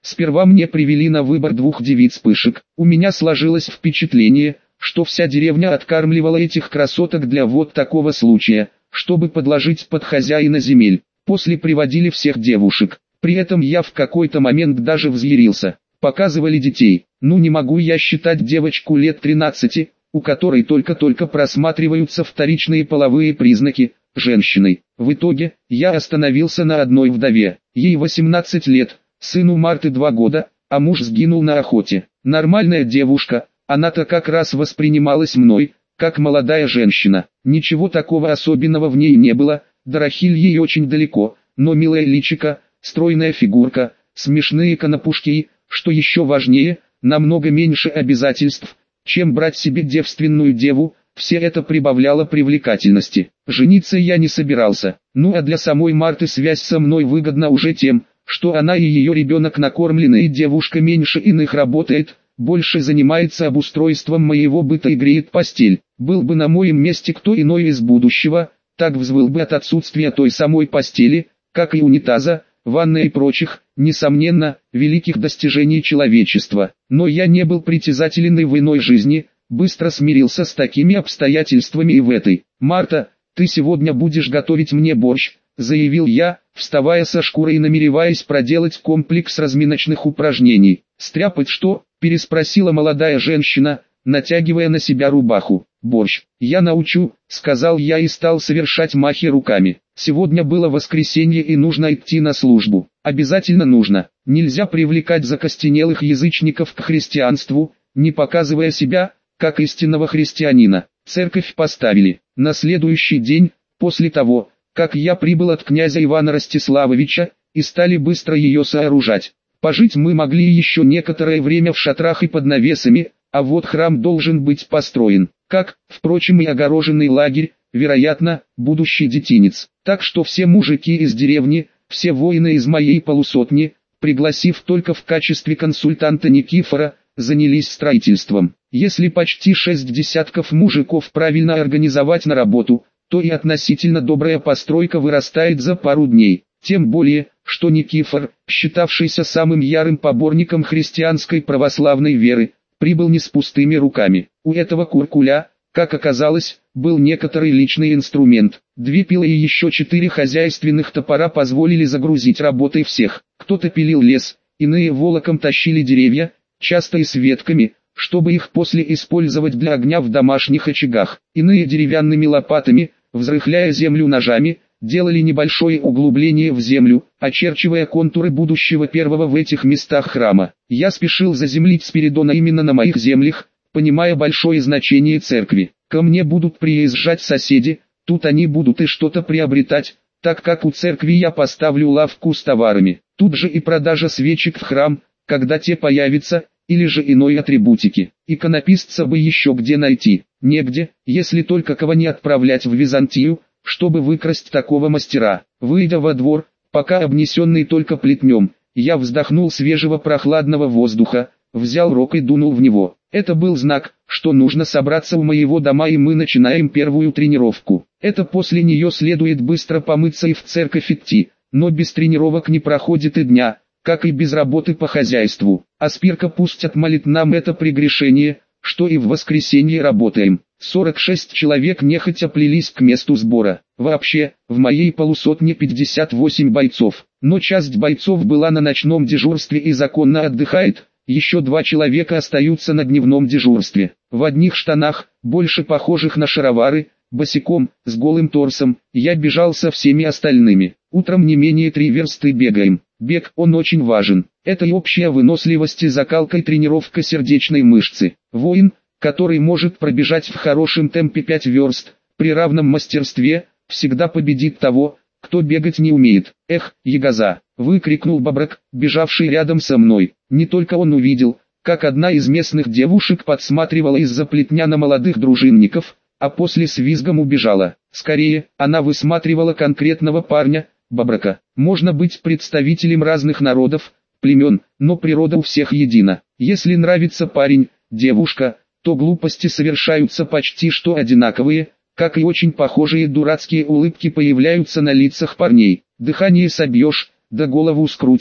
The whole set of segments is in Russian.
Сперва мне привели на выбор двух девиц-пышек. У меня сложилось впечатление, что вся деревня откармливала этих красоток для вот такого случая, чтобы подложить под хозяина земель. После приводили всех девушек. При этом я в какой-то момент даже взъярился. Показывали детей. Ну не могу я считать девочку лет 13, у которой только-только просматриваются вторичные половые признаки, женщиной. В итоге, я остановился на одной вдове. Ей 18 лет, сыну Марты 2 года, а муж сгинул на охоте. Нормальная девушка, она-то как раз воспринималась мной, как молодая женщина. Ничего такого особенного в ней не было, до Рахиль ей очень далеко, но милая личико, стройная фигурка, смешные конопушки и, что еще важнее, намного меньше обязательств, чем брать себе девственную деву, все это прибавляло привлекательности. Жениться я не собирался, ну а для самой Марты связь со мной выгодна уже тем, что она и ее ребенок накормлены и девушка меньше иных работает, больше занимается обустройством моего быта и греет постель. Был бы на моем месте кто иной из будущего, так взвыл бы от отсутствия той самой постели, как и унитаза, ванны и прочих, несомненно, великих достижений человечества. Но я не был притязателен и в иной жизни, быстро смирился с такими обстоятельствами и в этой. «Марта, ты сегодня будешь готовить мне борщ», — заявил я, вставая со шкуры и намереваясь проделать комплекс разминочных упражнений. «Стряпать что?» — переспросила молодая женщина, натягивая на себя рубаху. «Борщ. Я научу», — сказал я и стал совершать махи руками. Сегодня было воскресенье и нужно идти на службу. Обязательно нужно. Нельзя привлекать закостенелых язычников к христианству, не показывая себя, как истинного христианина. Церковь поставили. На следующий день, после того, как я прибыл от князя Ивана Ростиславовича, и стали быстро ее сооружать. Пожить мы могли еще некоторое время в шатрах и под навесами, а вот храм должен быть построен, как, впрочем, и огороженный лагерь, вероятно, будущий детинец. Так что все мужики из деревни, все воины из моей полусотни, пригласив только в качестве консультанта Никифора, занялись строительством. Если почти 6 десятков мужиков правильно организовать на работу, то и относительно добрая постройка вырастает за пару дней. Тем более, что Никифор, считавшийся самым ярым поборником христианской православной веры, прибыл не с пустыми руками. У этого куркуля, как оказалось, был некоторый личный инструмент. 2 пилы и еще 4 хозяйственных топора позволили загрузить работой всех. Кто-то пилил лес, иные волоком тащили деревья, часто и с ветками, чтобы их после использовать для огня в домашних очагах. Иные деревянными лопатами, взрыхляя землю ножами, делали небольшое углубление в землю, очерчивая контуры будущего первого в этих местах храма. Я спешил заземлить Спиридона именно на моих землях, понимая большое значение церкви. Ко мне будут приезжать соседи, тут они будут и что-то приобретать, так как у церкви я поставлю лавку с товарами. Тут же и продажа свечек в храм, когда те появятся, или же иной атрибутики. Иконописца бы еще где найти, негде, если только кого не отправлять в Византию, чтобы выкрасть такого мастера. Выйдя во двор, пока обнесенный только плетнем, я вздохнул свежего прохладного воздуха, взял рог и дунул в него. Это был знак, что нужно собраться у моего дома и мы начинаем первую тренировку. Это после нее следует быстро помыться и в церковь идти, но без тренировок не проходит и дня, как и без работы по хозяйству. А Спирка пусть отмолит нам это прегрешение, что и в воскресенье работаем. 46 человек нехотя плелись к месту сбора. Вообще, в моей полусотне 58 бойцов, но часть бойцов была на ночном дежурстве и законно отдыхает, еще 2 человека остаются на дневном дежурстве. В одних штанах, больше похожих на шаровары, босиком, с голым торсом, я бежал со всеми остальными. Утром не менее 3 версты бегаем. Бег, он очень важен. Это и общая выносливость и закалка и тренировка сердечной мышцы. Воин, который может пробежать в хорошем темпе 5 верст, при равном мастерстве, всегда победит того, кто бегать не умеет. «Эх, ягоза!» — выкрикнул Боброк, бежавший рядом со мной. Не только он увидел, как одна из местных девушек подсматривала из-за плетня на молодых дружинников, а после с визгом убежала. Скорее, она высматривала конкретного парня, Боброка. Можно быть представителем разных народов, племен, но природа у всех едина. Если нравится парень, девушка, то глупости совершаются почти что одинаковые, как и очень похожие дурацкие улыбки появляются на лицах парней. Дыхание собьешь, да голову скрутишь,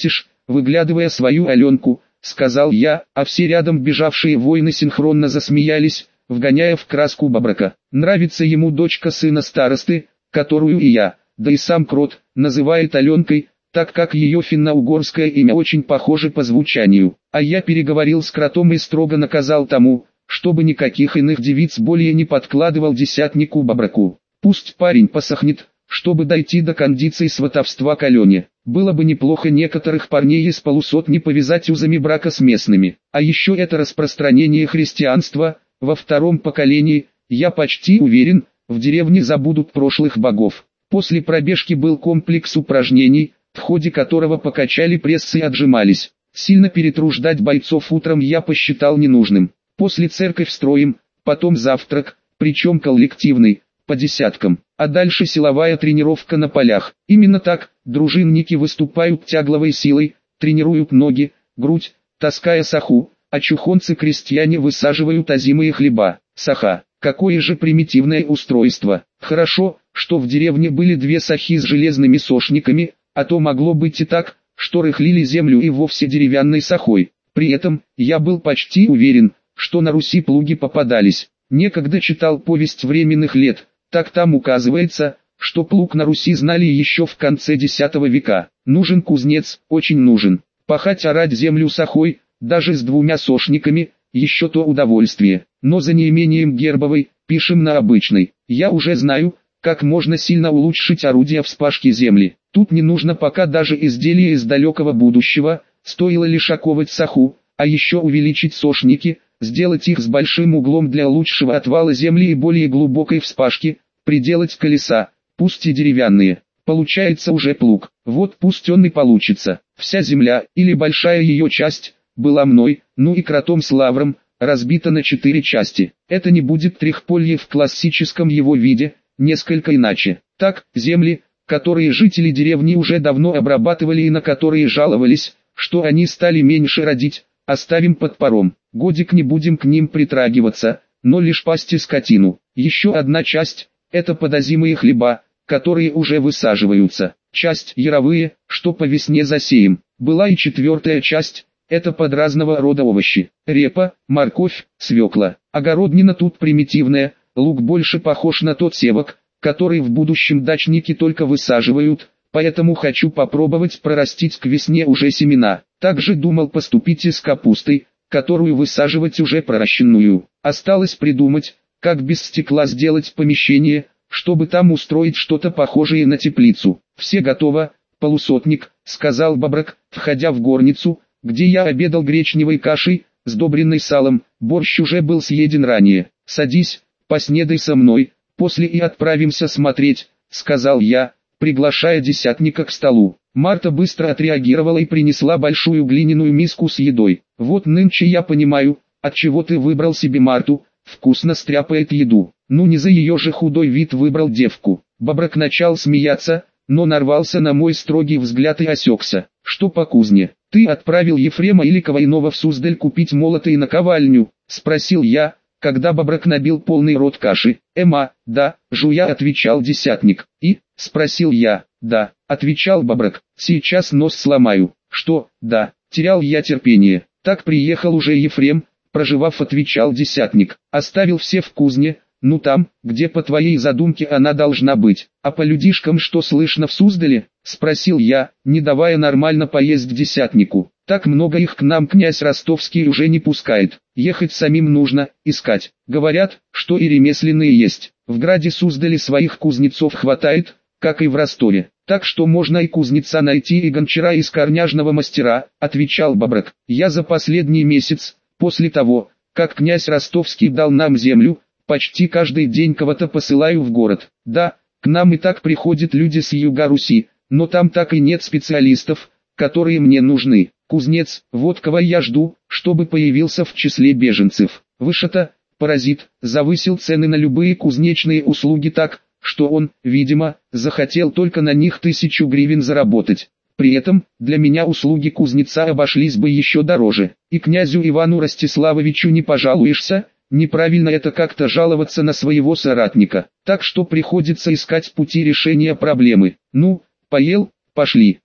выглядывая свою Аленку, сказал я, а все рядом бежавшие воины синхронно засмеялись, вгоняя в краску Бобрака. Нравится ему дочка сына старосты, которую и я, да и сам Крот, называет Аленкой, так как ее финно-угорское имя очень похоже по звучанию. А я переговорил с Кротом и строго наказал тому, чтобы никаких иных девиц более не подкладывал десятнику Бобраку. Пусть парень посохнет, чтобы дойти до кондиций сватовства к Алене. Было бы неплохо некоторых парней из полусотни повязать узами брака с местными. А еще это распространение христианства, во втором поколении, я почти уверен, в деревне забудут прошлых богов. После пробежки был комплекс упражнений, в ходе которого покачали пресс и отжимались. Сильно перетруждать бойцов утром я посчитал ненужным. После церковь строим, потом завтрак, причем коллективный, по десяткам, а дальше силовая тренировка на полях. Именно так, дружинники выступают тягловой силой, тренируют ноги, грудь, таская саху, а чухонцы-крестьяне высаживают озимые хлеба. Саха, какое же примитивное устройство. Хорошо, что в деревне были две сахи с железными сошниками, а то могло быть и так, что рыхлили землю и вовсе деревянной сахой. При этом, я был почти уверен, что на Руси плуги попадались. Некогда читал повесть временных лет, так там указывается, что плуг на Руси знали еще в конце X века. Нужен кузнец, очень нужен. Пахать орать землю сахой, даже с двумя сошниками, еще то удовольствие. Но за неимением гербовой, пишем на обычной. Я уже знаю, как можно сильно улучшить орудия вспашки земли. Тут не нужно пока даже изделия из далекого будущего, стоило лишь оковать саху, а еще увеличить сошники, сделать их с большим углом для лучшего отвала земли и более глубокой вспашки, приделать колеса, пусть и деревянные. Получается уже плуг. Вот пусть он и получится. Вся земля, или большая ее часть, была мной, ну и Кротом с Лавром, разбита на 4 части. Это не будет трехполье в классическом его виде, несколько иначе. Так, земли, которые жители деревни уже давно обрабатывали и на которые жаловались, что они стали меньше родить, оставим под паром. Годик не будем к ним притрагиваться, но лишь пасти скотину. Еще одна часть – это подозимые хлеба, которые уже высаживаются. Часть яровые, что по весне засеем. Была и 4-я часть – это под разного рода овощи. Репа, морковь, свекла. Огороднина тут примитивная, лук больше похож на тот севок, который в будущем дачники только высаживают, поэтому хочу попробовать прорастить к весне уже семена. Также думал поступить и с капустой, которую высаживать уже проращенную. Осталось придумать, как без стекла сделать помещение, чтобы там устроить что-то похожее на теплицу. Все готово, полусотник, сказал Бобрак, входя в горницу, где я обедал гречневой кашей, сдобренной салом, борщ уже был съеден ранее. Садись, поснедай со мной, после и отправимся смотреть, сказал я, приглашая десятника к столу. Марта быстро отреагировала и принесла большую глиняную миску с едой. Вот нынче я понимаю, отчего ты выбрал себе Марту, вкусно стряпает еду. Ну не за ее же худой вид выбрал девку. Бобрак начал смеяться, но нарвался на мой строгий взгляд и осекся. Что по кузне? Ты отправил Ефрема или кого иного в Суздаль купить молоты и наковальню? Спросил я, когда Бобрак набил полный рот каши. Да, жуя отвечал десятник. И, спросил я. Да, отвечал Бобрак, сейчас нос сломаю. Что, да, терял я терпение. Так приехал уже Ефрем, проживав, отвечал десятник. Оставил все в кузне, ну там, где по твоей задумке она должна быть. А по людишкам что слышно в Суздале? Спросил я, не давая нормально поесть десятнику. Так много их к нам князь Ростовский уже не пускает. Ехать самим нужно, искать. Говорят, что и ремесленные есть. В граде Суздале своих кузнецов хватает, как и в Ростове. Так что можно и кузнеца найти, и гончара из корняжного мастера, отвечал Бобрак. Я за последний месяц, после того, как князь Ростовский дал нам землю, почти каждый день кого-то посылаю в город. Да, к нам и так приходят люди с юга Руси, но там так и нет специалистов, которые мне нужны. Кузнец, вот кого я жду, чтобы появился в числе беженцев. Вышата, паразит, завысил цены на любые кузнечные услуги так, что он, видимо, захотел только на них 1000 гривен заработать. При этом, для меня услуги кузнеца обошлись бы еще дороже. И князю Ивану Ростиславовичу не пожалуешься, неправильно это как-то жаловаться на своего соратника. Так что приходится искать пути решения проблемы. Ну, поел, пошли.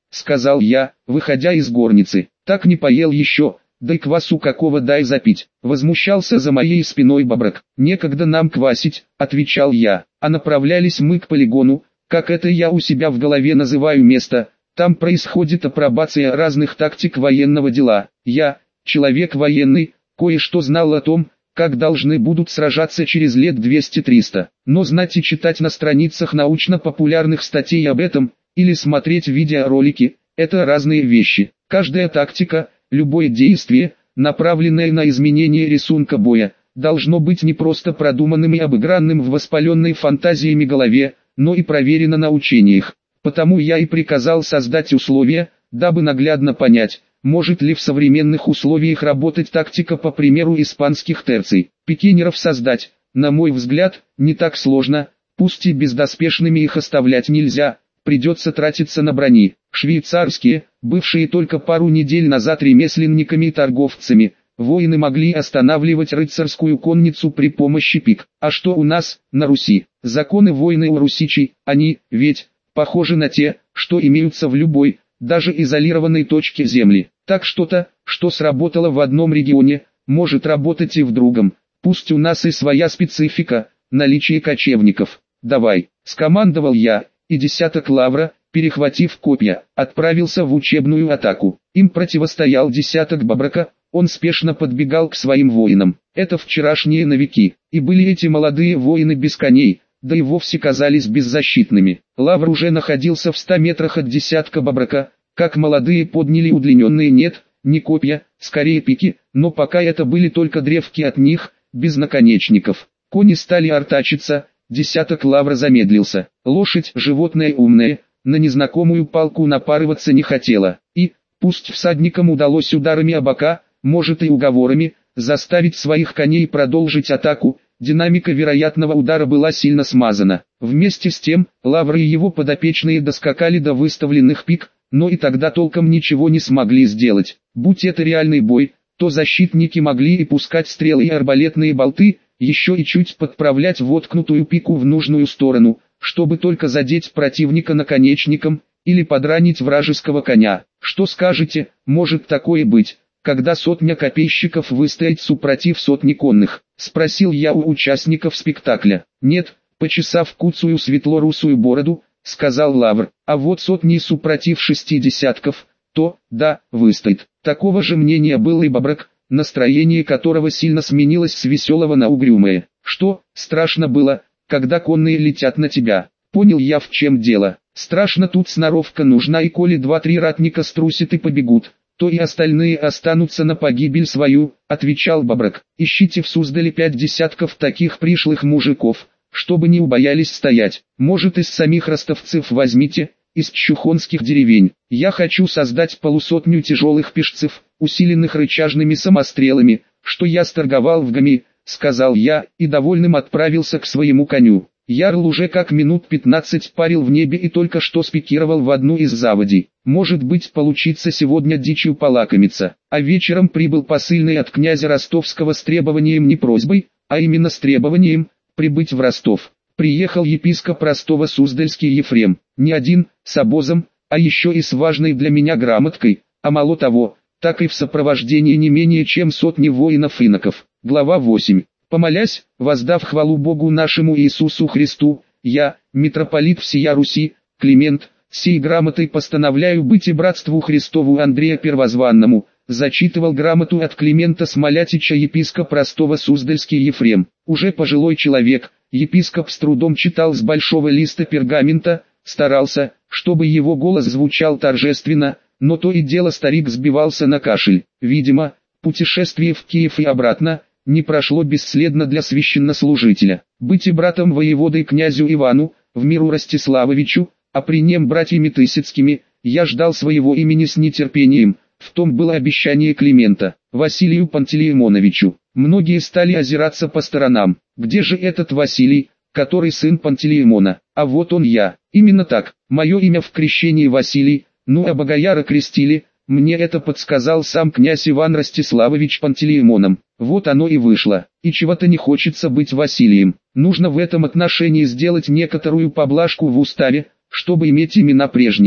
сказал я, выходя из горницы. Так не поел еще, да и квасу какого дай запить. Возмущался за моей спиной Боброк. Некогда нам квасить, отвечал я, а направлялись мы к полигону, как это я у себя в голове называю место. Там происходит апробация разных тактик военного дела. Я, человек военный, кое-что знал о том, как должны будут сражаться через лет 200-300. Но знать и читать на страницах научно-популярных статей об этом, или смотреть видеоролики, это разные вещи. Каждая тактика, любое действие, направленное на изменение рисунка боя, должно быть не просто продуманным и обыгранным в воспаленной фантазиями голове, но и проверено на учениях. Потому я и приказал создать условия, дабы наглядно понять, может ли в современных условиях работать тактика по примеру испанских терций. Пикинеров создать, на мой взгляд, не так сложно, пусть и бездоспешными их оставлять нельзя, придется тратиться на брони. Швейцарские, бывшие только пару недель назад ремесленниками и торговцами, воины могли останавливать рыцарскую конницу при помощи пик. А что у нас, на Руси? Законы войны у русичей, они, ведь, похожи на те, что имеются в любой, даже изолированной точке земли. Так что-то, что сработало в одном регионе, может работать и в другом. Пусть у нас и своя специфика, наличие кочевников. Давай, скомандовал я, и десяток лавра, перехватив копья, отправился в учебную атаку. Им противостоял десяток Боброка, он спешно подбегал к своим воинам. Это вчерашние новики, и были эти молодые воины без коней, да и вовсе казались беззащитными. Лавр уже находился в 100 метрах от десятка Боброка, как молодые подняли удлиненные не копья, скорее пики, но пока это были только древки от них, без наконечников. Кони стали артачиться, десяток Лавра замедлился. Лошадь, животное умное, на незнакомую палку напарываться не хотела, и, пусть всадникам удалось ударами о бока, может и уговорами, заставить своих коней продолжить атаку, динамика вероятного удара была сильно смазана. Вместе с тем, Лавр и его подопечные доскакали до выставленных пик, но и тогда толком ничего не смогли сделать. Будь это реальный бой, то защитники могли и пускать стрелы и арбалетные болты, еще и чуть подправлять воткнутую пику в нужную сторону, чтобы только задеть противника наконечником, или подранить вражеского коня. Что скажете, может такое быть, когда сотня копейщиков выстоит супротив сотни конных? Спросил я у участников спектакля. Нет, почесав куцую светло-русую бороду, сказал Лавр, а вот сотни супротив 60, то, да, выстоит. Такого же мнения был и Боброк, настроение которого сильно сменилось с веселого на угрюмое. Что, страшно было, когда конные летят на тебя? Понял я, в чем дело. Страшно, тут сноровка нужна, и коли 2-3 ратника струсят и побегут, то и остальные останутся на погибель свою, отвечал Боброк. Ищите в Суздале 5 десятков таких пришлых мужиков, чтобы не убоялись стоять. Может, из самих ростовцев возьмите, из чухонских деревень. Я хочу создать 100 тяжелых пешцев, усиленных рычажными самострелами, что я сторговал в Гами, сказал я, и довольным отправился к своему коню. Ярл уже как минут 15 парил в небе и только что спикировал в одну из заводей. Может быть, получится сегодня дичью полакомиться. А вечером прибыл посыльный от князя Ростовского с требованием, не просьбой, а именно с требованием прибыть в Ростов. Приехал епископ Ростова Суздальский Ефрем, не один, с обозом, а еще и с важной для меня грамоткой, а мало того, так и в сопровождении не менее чем 100 воинов-иноков. Глава 8. Помолясь, воздав хвалу Богу нашему Иисусу Христу, я, митрополит всея Руси, Климент, сей грамотой постановляю быть и братству Христову Андрея Первозванному, зачитывал грамоту от Климента Смолятича епископ Ростова-Суздальский Ефрем. Уже пожилой человек, епископ с трудом читал с большого листа пергамента, старался, чтобы его голос звучал торжественно, но то и дело старик сбивался на кашель. Видимо, путешествие в Киев и обратно не прошло бесследно для священнослужителя. Быть и братом воеводой князю Ивану, в миру Ростиславовичу, а при нем братьями Тысяцкими, я ждал своего имени с нетерпением. В том было обещание Климента, Василию Пантелеимоновичу. Многие стали озираться по сторонам. Где же этот Василий, который сын Пантелеимона? А вот он я. Именно так, мое имя в крещении Василий, ну а Богояра крестили, мне это подсказал сам князь Иван Ростиславович Пантелеимоном. Вот оно и вышло. И чего-то не хочется быть Василием. Нужно в этом отношении сделать некоторую поблажку в уставе, чтобы иметь имена прежние.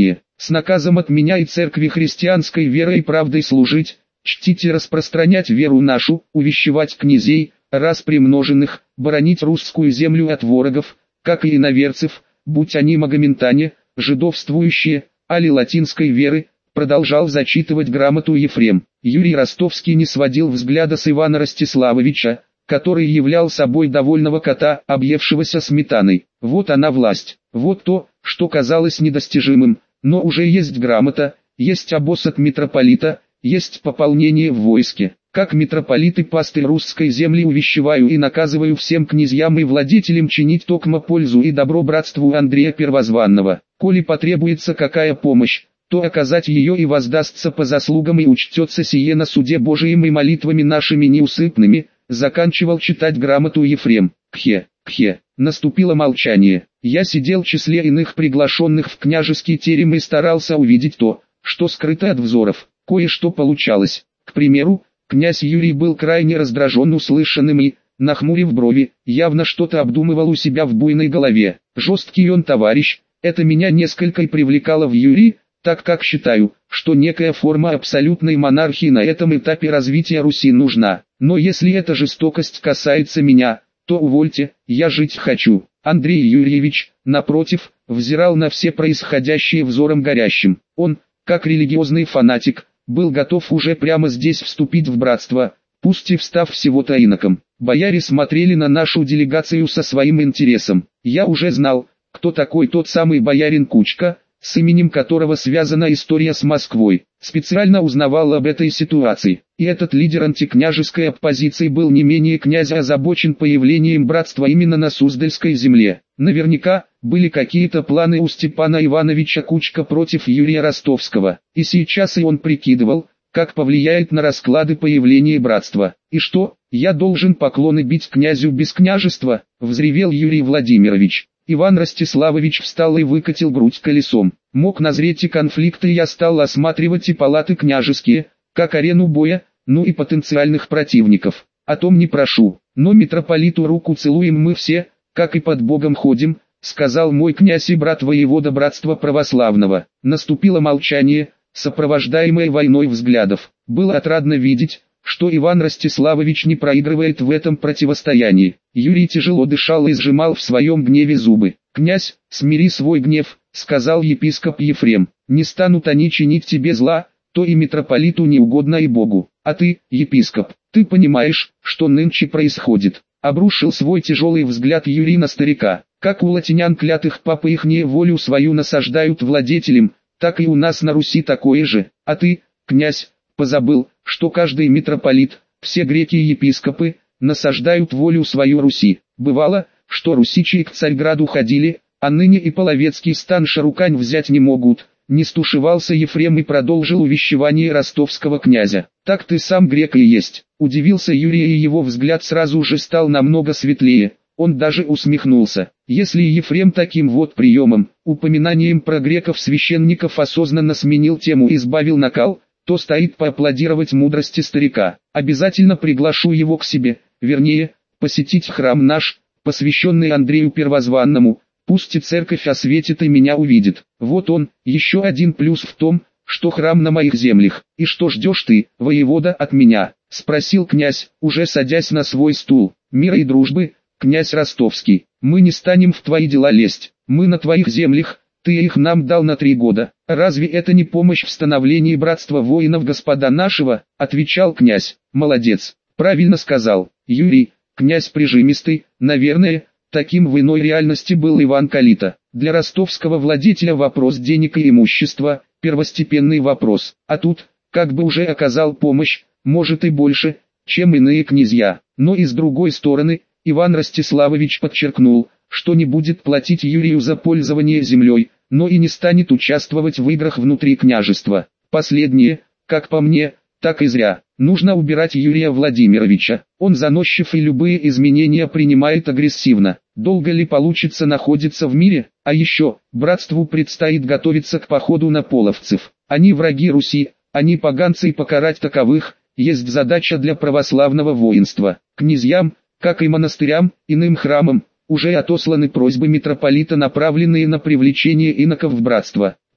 с наказом от меня и церкви христианской верой и правдой служить, чтить и распространять веру нашу, увещевать князей, раз примноженных, боронить русскую землю от ворогов, как и иноверцев, будь они магометане, жидовствующие, али латинской веры, продолжал зачитывать грамоту Ефрем. Юрий Ростовский не сводил взгляда с Ивана Ростиславовича, который являл собой довольного кота, объевшегося сметаной. Вот она власть, вот то, что казалось недостижимым, но уже есть грамота, есть обоз от митрополита, есть пополнение в войске. Как митрополит и пастырь русской земли увещеваю и наказываю всем князьям и владетелям чинить токмо пользу и добро братству Андрея Первозванного. Коли потребуется какая помощь, то оказать ее и воздастся по заслугам и учтется сие на суде Божиим и молитвами нашими неусыпными, заканчивал читать грамоту Ефрем. Кхе, кхе. Наступило молчание. Я сидел в числе иных приглашенных в княжеский терем и старался увидеть то, что скрыто от взоров. Кое-что получалось. К примеру, князь Юрий был крайне раздражен услышанным и, нахмурив брови, явно что-то обдумывал у себя в буйной голове. Жесткий он товарищ, это меня несколько и привлекало в Юрии, так как считаю, что некая форма абсолютной монархии на этом этапе развития Руси нужна. Но если эта жестокость касается меня, то увольте, я жить хочу. Андрей Юрьевич, напротив, взирал на все происходящее взором горящим. Он, как религиозный фанатик, был готов уже прямо здесь вступить в братство, пусть и встав всего-то иноком. Бояре смотрели на нашу делегацию со своим интересом. Я уже знал, кто такой тот самый боярин Кучка, с именем которого связана история с Москвой. Специально узнавал об этой ситуации. И этот лидер антикняжеской оппозиции был не менее князя озабочен появлением братства именно на Суздальской земле. Наверняка, были какие-то планы у Степана Ивановича Кучка против Юрия Ростовского. И сейчас и он прикидывал, как повлияет на расклады появления братства. И что, я должен поклоны бить князю без княжества, взревел Юрий Владимирович. Иван Ростиславович встал и выкатил грудь колесом. Мог назреть и конфликты, я стал осматривать и палаты княжеские, как арену боя, ну и потенциальных противников. О том не прошу, но митрополиту руку целуем мы все, как и под Богом ходим, сказал мой князь и брат воевода братства православного. Наступило молчание, сопровождаемое войной взглядов. Было отрадно видеть, что Иван Ростиславович не проигрывает в этом противостоянии. Юрий тяжело дышал и сжимал в своем гневе зубы. «Князь, смири свой гнев», — сказал епископ Ефрем. «Не станут они чинить тебе зла, то и митрополиту не угодно и Богу. А ты, епископ, ты понимаешь, что нынче происходит?» Обрушил свой тяжелый взгляд Юрий на старика. «Как у латинян клятых папы ихнее волю свою насаждают владетелям, так и у нас на Руси такое же. А ты, князь, позабыл, что каждый митрополит, все греки и епископы, насаждают волю свою Руси. Бывало, что русичи к Царьграду ходили, а ныне и половецкий стан Шарукань взять не могут». Не стушевался Ефрем и продолжил увещевание ростовского князя. «Так ты сам грек и есть». Удивился Юрий, и его взгляд сразу же стал намного светлее. Он даже усмехнулся. Если Ефрем таким вот приемом, упоминанием про греков-священников осознанно сменил тему и избавил накал, то стоит поаплодировать мудрости старика. Обязательно приглашу его к себе, вернее, посетить храм наш, посвященный Андрею Первозванному. Пусть и церковь осветит и меня увидит. Вот он, еще один плюс в том, что храм на моих землях. И что ждешь ты, воевода, от меня? Спросил князь, уже садясь на свой стул. Мира и дружбы, князь Ростовский. Мы не станем в твои дела лезть. Мы на твоих землях, ты их нам дал на 3 года. Разве это не помощь в становлении братства воинов господа нашего? Отвечал князь. Молодец, правильно сказал. Юрий, князь прижимистый, наверное. Таким в иной реальности был Иван Калита. Для ростовского владетеля вопрос денег и имущества – первостепенный вопрос. А тут, как бы уже оказал помощь, может и больше, чем иные князья. Но и с другой стороны, Иван Ростиславович подчеркнул, что не будет платить Юрию за пользование землей, но и не станет участвовать в играх внутри княжества. Последнее, как по мне, так и зря. Нужно убирать Юрия Владимировича. Он заносчив и любые изменения принимает агрессивно. Долго ли получится находиться в мире? А еще, братству предстоит готовиться к походу на половцев. Они враги Руси, они поганцы, и покарать таковых есть задача для православного воинства. Князьям, как и монастырям, иным храмам, уже отосланы просьбы митрополита, направленные на привлечение иноков в братство.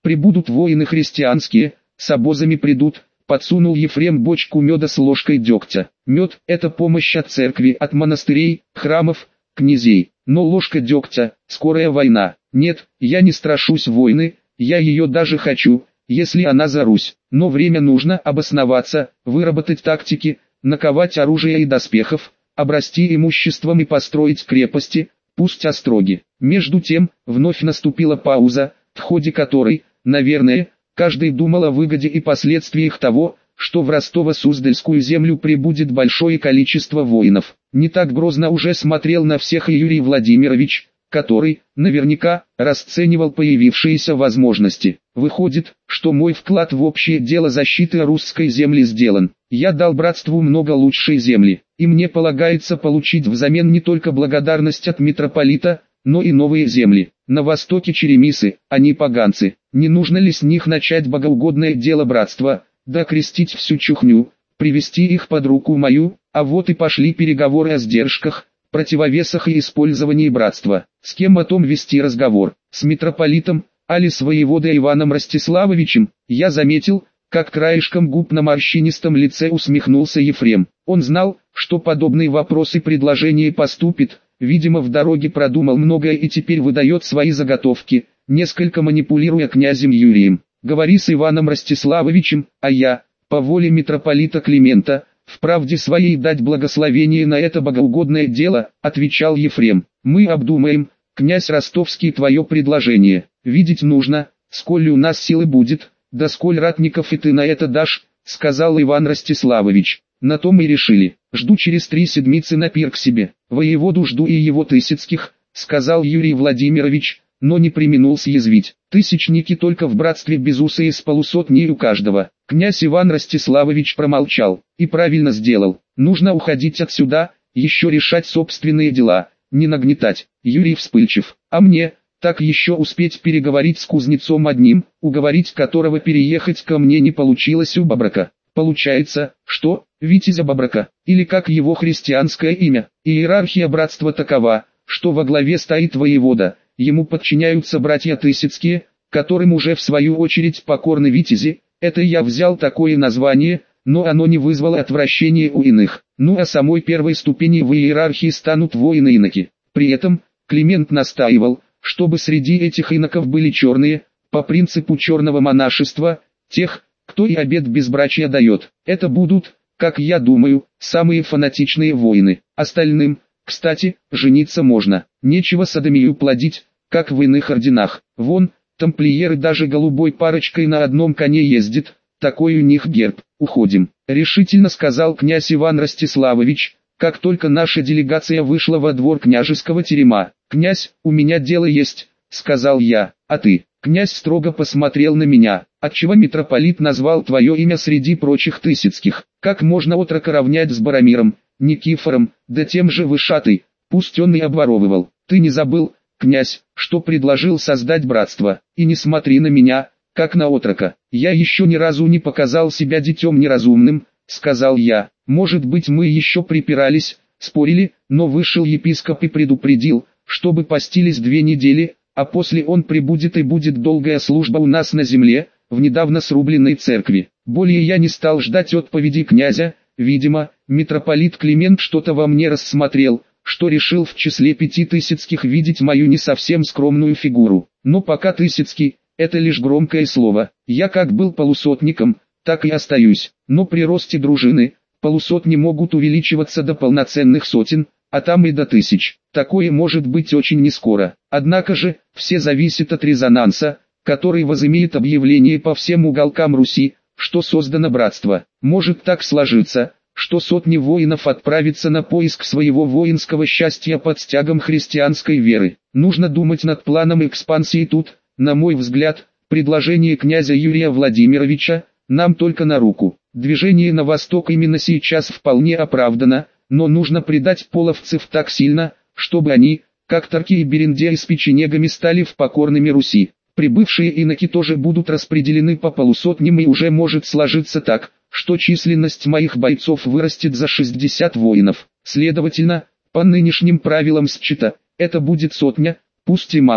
Прибудут воины христианские, с обозами придут, подсунул Ефрем бочку меда с ложкой дегтя. Мед – это помощь от церкви, от монастырей, храмов, князей. Но ложка дегтя – скорая война. Нет, я не страшусь войны, я ее даже хочу, если она за Русь. Но время нужно обосноваться, выработать тактики, наковать оружие и доспехов, обрасти имуществом и построить крепости, пусть остроги. Между тем, вновь наступила пауза, в ходе которой, наверное, каждый думал о выгоде и последствиях того, что в Ростово-Суздальскую землю прибудет большое количество воинов. Не так грозно уже смотрел на всех и Юрий Владимирович, который, наверняка, расценивал появившиеся возможности. Выходит, что мой вклад в общее дело защиты русской земли сделан. Я дал братству много лучшей земли, и мне полагается получить взамен не только благодарность от митрополита, но и новые земли. На востоке черемисы, они поганцы. Не нужно ли с них начать богоугодное дело братства, да крестить всю чухню, привести их под руку мою, а вот и пошли переговоры о сдержках, противовесах и использовании братства. С кем о том вести разговор? С митрополитом, али с воеводой Иваном Ростиславовичем? Я заметил, как краешком губ на морщинистом лице усмехнулся Ефрем. Он знал, что подобный вопрос и предложение поступит, видимо в дороге продумал многое и теперь выдает свои заготовки, несколько манипулируя князем Юрием. Говори с Иваном Ростиславовичем, а я, по воле митрополита Климента, вправде своей дать благословение на это богоугодное дело, отвечал Ефрем. Мы обдумаем, князь Ростовский, твое предложение. Видеть нужно, сколь у нас силы будет, да сколь ратников и ты на это дашь, сказал Иван Ростиславович. На то мы решили. Жду через 3 седмицы на пир к себе. Воеводу жду и его Тысяцких, сказал Юрий Владимирович, но не преминул съязвить. Тысячники только в братстве безусые с полусотней у каждого. Князь Иван Ростиславович промолчал. И правильно сделал. Нужно уходить отсюда, еще решать собственные дела, не нагнетать. Юрий вспыльчив. А мне, так еще успеть переговорить с кузнецом одним, уговорить которого переехать ко мне не получилось у Бобрака. Получается, что, Витязя Бобрака, или как его христианское имя, иерархия братства такова, что во главе стоит воевода, ему подчиняются братья Тысяцкие, которым уже в свою очередь покорны витязи. Это я взял такое название, но оно не вызвало отвращения у иных. Ну а самой первой ступени в иерархии станут воины-иноки. При этом, Климент настаивал, чтобы среди этих иноков были черные, по принципу черного монашества, тех, кто и обет безбрачия дает. Это будут, как я думаю, самые фанатичные воины. Остальным, кстати, жениться можно. Нечего содомию плодить, как в иных орденах. Вон, тамплиеры даже голубой парочкой на одном коне ездят, такой у них герб. Уходим, решительно сказал князь Иван Ростиславович, как только наша делегация вышла во двор княжеского терема. «Князь, у меня дело есть», — сказал я, — «а ты?» Князь строго посмотрел на меня. «Отчего митрополит назвал твое имя среди прочих Тысяцких? Как можно отрока равнять с Барамиром, Никифором, да тем же Вышатой, пусть он и обворовывал? Ты не забыл, князь, что предложил создать братство? И не смотри на меня, как на отрока. Я еще ни разу не показал себя детем неразумным», — сказал я. «Может быть, мы еще припирались, спорили, но вышел епископ и предупредил, чтобы постились 2 недели, а после он прибудет и будет долгая служба у нас на земле, в недавно срубленной церкви». Более я не стал ждать отповеди князя. Видимо, митрополит Климент что-то во мне рассмотрел, что решил в числе 5 Тысяцких видеть мою не совсем скромную фигуру. Но пока Тысяцкий — это лишь громкое слово. Я как был полусотником, так и остаюсь. Но при росте дружины, полусотни могут увеличиваться до полноценных сотен, а там и до 1000. Такое может быть очень нескоро. Однако же, все зависит от резонанса, который возымеет объявление по всем уголкам Руси, что создано братство. Может так сложиться, что сотни воинов отправятся на поиск своего воинского счастья под стягом христианской веры. Нужно думать над планом экспансии тут, на мой взгляд, предложение князя Юрия Владимировича нам только на руку. Движение на восток именно сейчас вполне оправдано, но нужно предать половцев так сильно, чтобы они, как Тарки и Берендей с печенегами, стали в покорными Руси. Прибывшие иноки тоже будут распределены по полусотням, и уже может сложиться так, что численность моих бойцов вырастет за 60 воинов. Следовательно, по нынешним правилам счета, это будет 100, пусть и малая.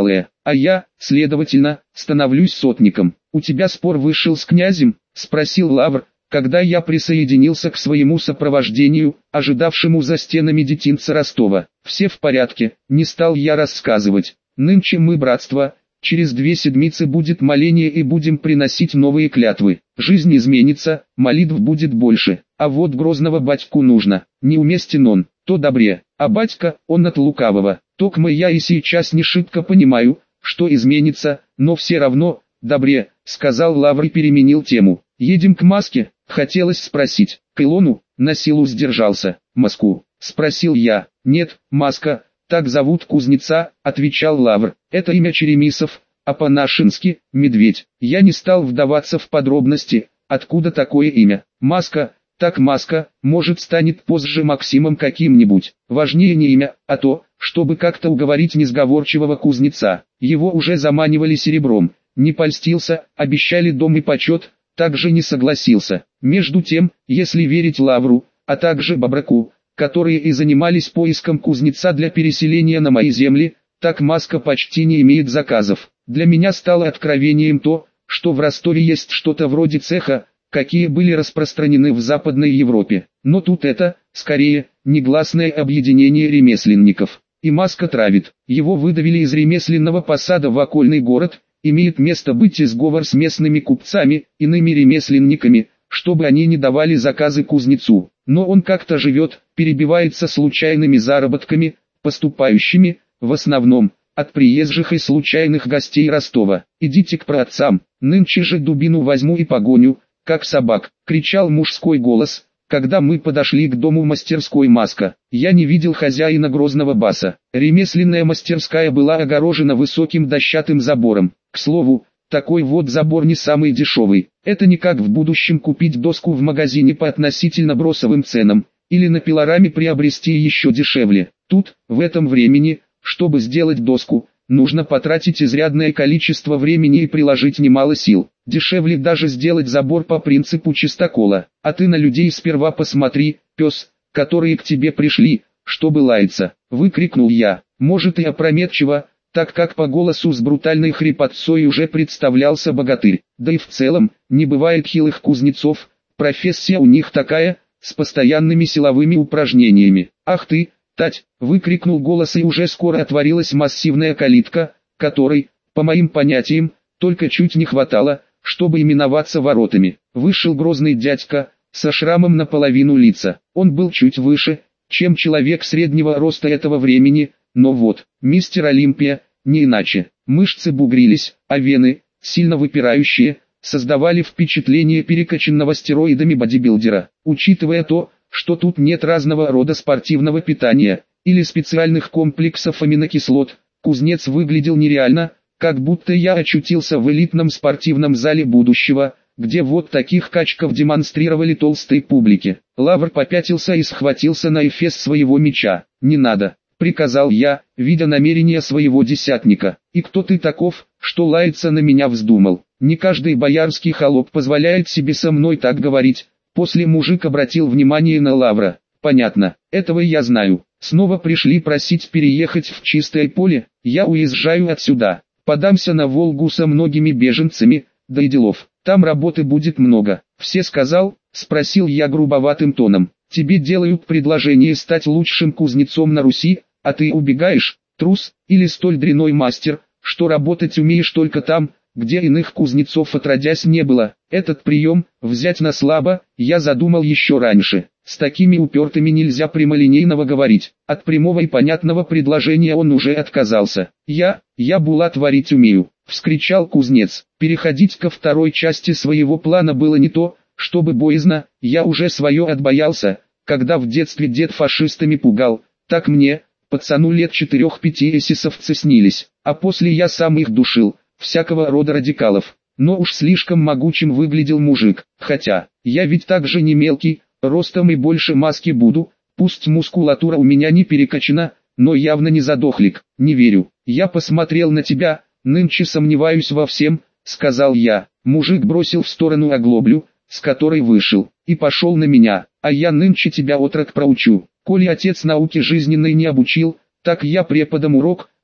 а я, следовательно, становлюсь сотником. У тебя спор вышел с князем? Спросил Лавр, когда я присоединился к своему сопровождению, ожидавшему за стенами детинца Ростова. Все в порядке, не стал я рассказывать. Нынче мы братство, через 2 седмицы будет моление и будем приносить новые клятвы. Жизнь изменится, молитв будет больше, а вот грозного батьку нужно, неуместен он, то добре, а батька, он от лукавого. Токмо я и сейчас не шибко понимаю, что изменится, но все равно, добре, сказал Лавр и переменил тему. Едем к Маске, хотелось спросить, к Илону, на силу сдержался. Маску, спросил я. Нет, Маска, так зовут кузнеца, отвечал Лавр. Это имя Черемисов, а по-нашенски – медведь. Я не стал вдаваться в подробности, откуда такое имя. Маска, так Маска, может станет позже Максимом каким-нибудь. Важнее не имя, а то, чтобы как-то уговорить несговорчивого кузнеца. Его уже заманивали серебром, не польстился, обещали дом и почет, также не согласился. Между тем, если верить Лавру, а также Бабраку, которые и занимались поиском кузнеца для переселения на мои земли, так Маска почти не имеет заказов. Для меня стало откровением то, что в Ростове есть что-то вроде цеха, какие были распространены в Западной Европе. Но тут это, скорее, негласное объединение ремесленников. И Маска травит. Его выдавили из ремесленного посада в окольный город. Имеет место быть сговор с местными купцами, иными ремесленниками, чтобы они не давали заказы кузнецу. Но он как-то живет, перебивается случайными заработками, поступающими, в основном, от приезжих и случайных гостей Ростова. «Идите к праотцам, нынче же дубину возьму и погоню, как собак», — кричал мужской голос, когда мы подошли к дому мастерской Маска. Я не видел хозяина грозного баса. Ремесленная мастерская была огорожена высоким дощатым забором. К слову, такой вот забор не самый дешевый. Это не как в будущем купить доску в магазине по относительно бросовым ценам, или на пилораме приобрести еще дешевле. Тут, в этом времени, чтобы сделать доску, нужно потратить изрядное количество времени и приложить немало сил. Дешевле даже сделать забор по принципу чистокола. А ты на людей сперва посмотри, пес, которые к тебе пришли, чтобы лаяться. Выкрикнул я, может и опрометчиво, так как по голосу с брутальной хрипотцой уже представлялся богатырь. Да и в целом, не бывает хилых кузнецов, профессия у них такая, с постоянными силовыми упражнениями. «Ах ты, Тать!» — выкрикнул голос, и уже скоро отворилась массивная калитка, которой, по моим понятиям, только чуть не хватало, чтобы именоваться воротами. Вышел грозный дядька, со шрамом наполовину лица. Он был чуть выше, чем человек среднего роста этого времени, но вот, мистер Олимпия, не иначе. Мышцы бугрились, а вены, сильно выпирающие, создавали впечатление перекачанного стероидами бодибилдера. Учитывая то, что тут нет разного рода спортивного питания, или специальных комплексов аминокислот, кузнец выглядел нереально, как будто я очутился в элитном спортивном зале будущего, где вот таких качков демонстрировали толстой публике. Лавр попятился и схватился на эфес своего меча. «Не надо», — приказал я, видя намерения своего десятника. «И кто ты таков, что лаяться на меня вздумал? Не каждый боярский холоп позволяет себе со мной так говорить». После мужик обратил внимание на Лавра. «Понятно, этого я знаю. Снова пришли просить переехать в чистое поле. Я уезжаю отсюда. Подамся на Волгу со многими беженцами, да и делов. Там работы будет много». «Все сказал?» — спросил я грубоватым тоном. «Тебе делают предложение стать лучшим кузнецом на Руси, а ты убегаешь, трус, или столь дряной мастер, что работать умеешь только там, где иных кузнецов отродясь не было». Этот прием, взять на слабо, я задумал еще раньше. С такими упертыми нельзя прямолинейного говорить. От прямого и понятного предложения он уже отказался. «Я Булат варить умею», — вскричал кузнец. Переходить ко второй части своего плана было не то, чтобы боязно, я уже свое отбоялся, когда в детстве дед фашистами пугал. Так мне, пацану лет 4-5, эсэсовцы снились, а после я сам их душил, всякого рода радикалов. Но уж слишком могучим выглядел мужик, хотя, я ведь также не мелкий, ростом и больше Маски буду, пусть мускулатура у меня не перекачана, но явно не задохлик. «Не верю, я посмотрел на тебя, нынче сомневаюсь во всем», — сказал я. Мужик бросил в сторону оглоблю, с которой вышел, и пошел на меня. «А я нынче тебя, отрок, проучу. Коли отец науки жизненной не обучил, так я преподам урок»,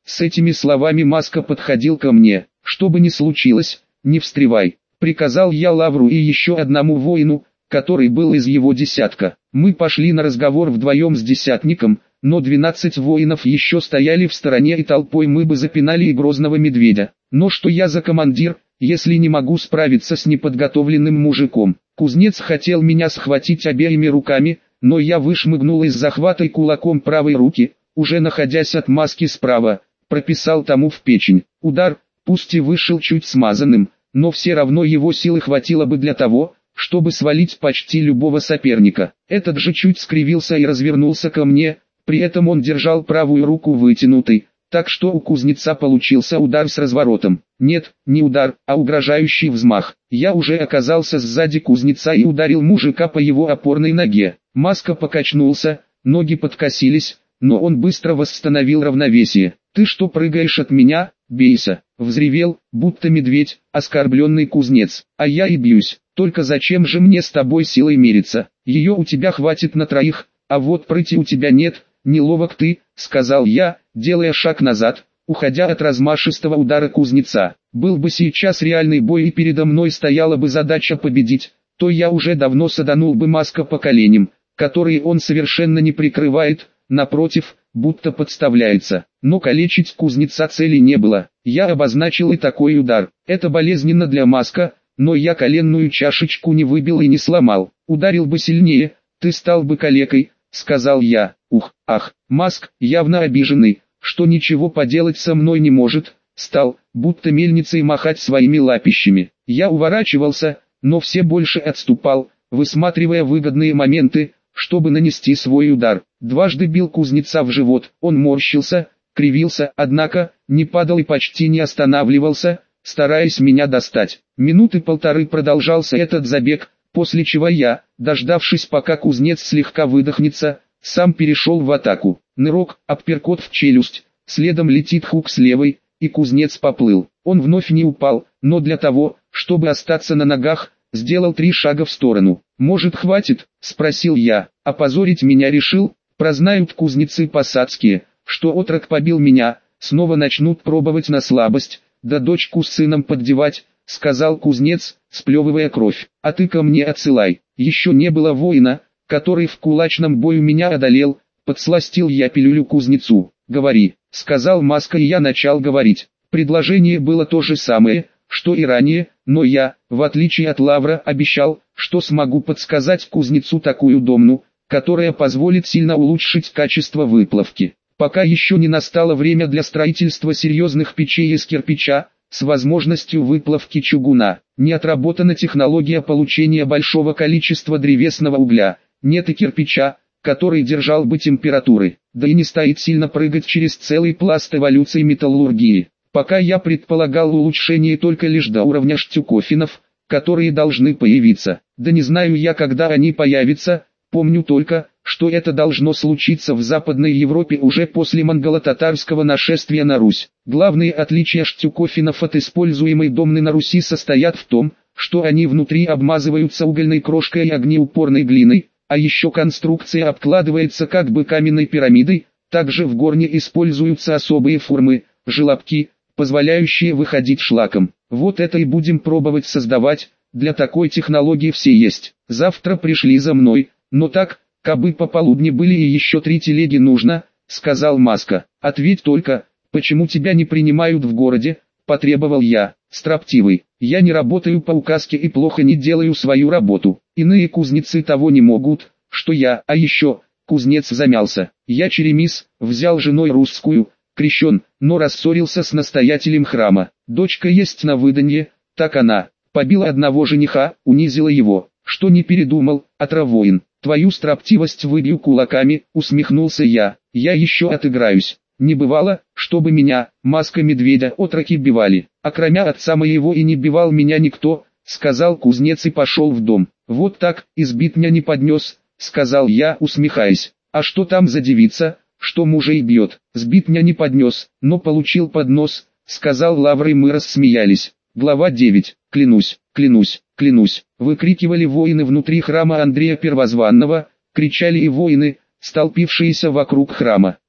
С этими словами Маска подходил ко мне. «Что бы ни случилось, не встревай», — приказал я Лавру и еще одному воину, который был из его десятка. Мы пошли на разговор вдвоем с десятником, но 12 воинов еще стояли в стороне и толпой мы бы запинали и грозного медведя. Но что я за командир, если не могу справиться с неподготовленным мужиком? Кузнец хотел меня схватить обеими руками, но я вышмыгнул из захвата и кулаком правой руки, уже находясь от Маски справа, прописал тому в печень. Удар, пусть и вышел чуть смазанным, но все равно его силы хватило бы для того, чтобы свалить почти любого соперника. Этот же чуть скривился и развернулся ко мне, при этом он держал правую руку вытянутой, так что у кузнеца получился удар с разворотом. Нет, не удар, а угрожающий взмах. Я уже оказался сзади кузнеца и ударил мужика по его опорной ноге. Маска покачнулся, ноги подкосились, но он быстро восстановил равновесие. «Ты что прыгаешь от меня? Бейся!» — взревел, будто медведь, оскорбленный кузнец. «А я и бьюсь. Только зачем же мне с тобой силой мериться? Ее у тебя хватит на троих, а вот прыти у тебя нет, неловок ты», — сказал я, делая шаг назад, уходя от размашистого удара кузнеца. Был бы сейчас реальный бой и передо мной стояла бы задача победить, то я уже давно саданул бы Маска по коленям, которые он совершенно не прикрывает, напротив, будто подставляется. Но калечить кузнеца цели не было. Я обозначил и такой удар. Это болезненно для Маска, но я коленную чашечку не выбил и не сломал. Ударил бы сильнее, ты стал бы калекой, сказал я. Ух, ах, Маск, явно обиженный, что ничего поделать со мной не может, стал, будто мельницей махать своими лапищами. Я уворачивался, но все больше отступал, высматривая выгодные моменты, чтобы нанести свой удар. Дважды бил кузнеца в живот, он морщился, кривился, однако, не падал и почти не останавливался, стараясь меня достать. Минуты полторы продолжался этот забег, после чего я, дождавшись пока кузнец слегка выдохнется, сам перешел в атаку. Нырок, апперкот в челюсть, следом летит хук с левой, и кузнец поплыл. Он вновь не упал, но для того, чтобы остаться на ногах, сделал 3 шага в сторону. «Может, хватит?» – спросил я. «Опозорить меня решил? Прознают кузнецы посадские, что отрок побил меня, снова начнут пробовать на слабость, да дочку с сыном поддевать», – сказал кузнец, сплевывая кровь. «А ты ко мне отсылай. Еще не было воина, который в кулачном бою меня одолел», – подсластил я пилюлю кузнецу. «Говори», – сказал Маска, и я начал говорить. Предложение было то же самое, что и ранее, но я, в отличие от Лавра, обещал, что смогу подсказать кузнецу такую домну, которая позволит сильно улучшить качество выплавки. Пока еще не настало время для строительства серьезных печей из кирпича, с возможностью выплавки чугуна. Не отработана технология получения большого количества древесного угля, нет и кирпича, который держал бы температуры, да и не стоит сильно прыгать через целый пласт эволюции металлургии. Пока я предполагал улучшение только лишь до уровня штюкофенов, которые должны появиться. Да не знаю я, когда они появятся, помню только, что это должно случиться в Западной Европе уже после монголо-татарского нашествия на Русь. Главные отличия штюкофенов от используемой домны на Руси состоят в том, что они внутри обмазываются угольной крошкой и огнеупорной глиной, а еще конструкция обкладывается как бы каменной пирамидой, также в горне используются особые формы, желобки, позволяющие выходить шлаком. Вот это и будем пробовать создавать, для такой технологии все есть. Завтра пришли за мной, но так, кабы пополудни были и еще 3 телеги нужно, сказал Маска. Ответь только, почему тебя не принимают в городе, потребовал я. Строптивый, я не работаю по указке и плохо не делаю свою работу. Иные кузнецы того не могут, что я, а еще, кузнец замялся. Я черемис, взял женой русскую, крещен, но рассорился с настоятелем храма. Дочка есть на выданье, так она, побила одного жениха, унизила его. Что не передумал, отравоин. Твою строптивость выбью кулаками, усмехнулся я. Я еще отыграюсь. Не бывало, чтобы меня, Маска медведя, отроки бивали. А кроме отца моего и не бивал меня никто, сказал кузнец и пошел в дом. Вот так, избит меня не поднес, сказал я, усмехаясь. А что там за девица, что мужей бьет? Сбит меня не поднес, но получил поднос, сказал Лавр, и мы рассмеялись. Глава 9. Клянусь, клянусь, клянусь. Выкрикивали воины внутри храма Андрея Первозванного, кричали и воины, столпившиеся вокруг храма.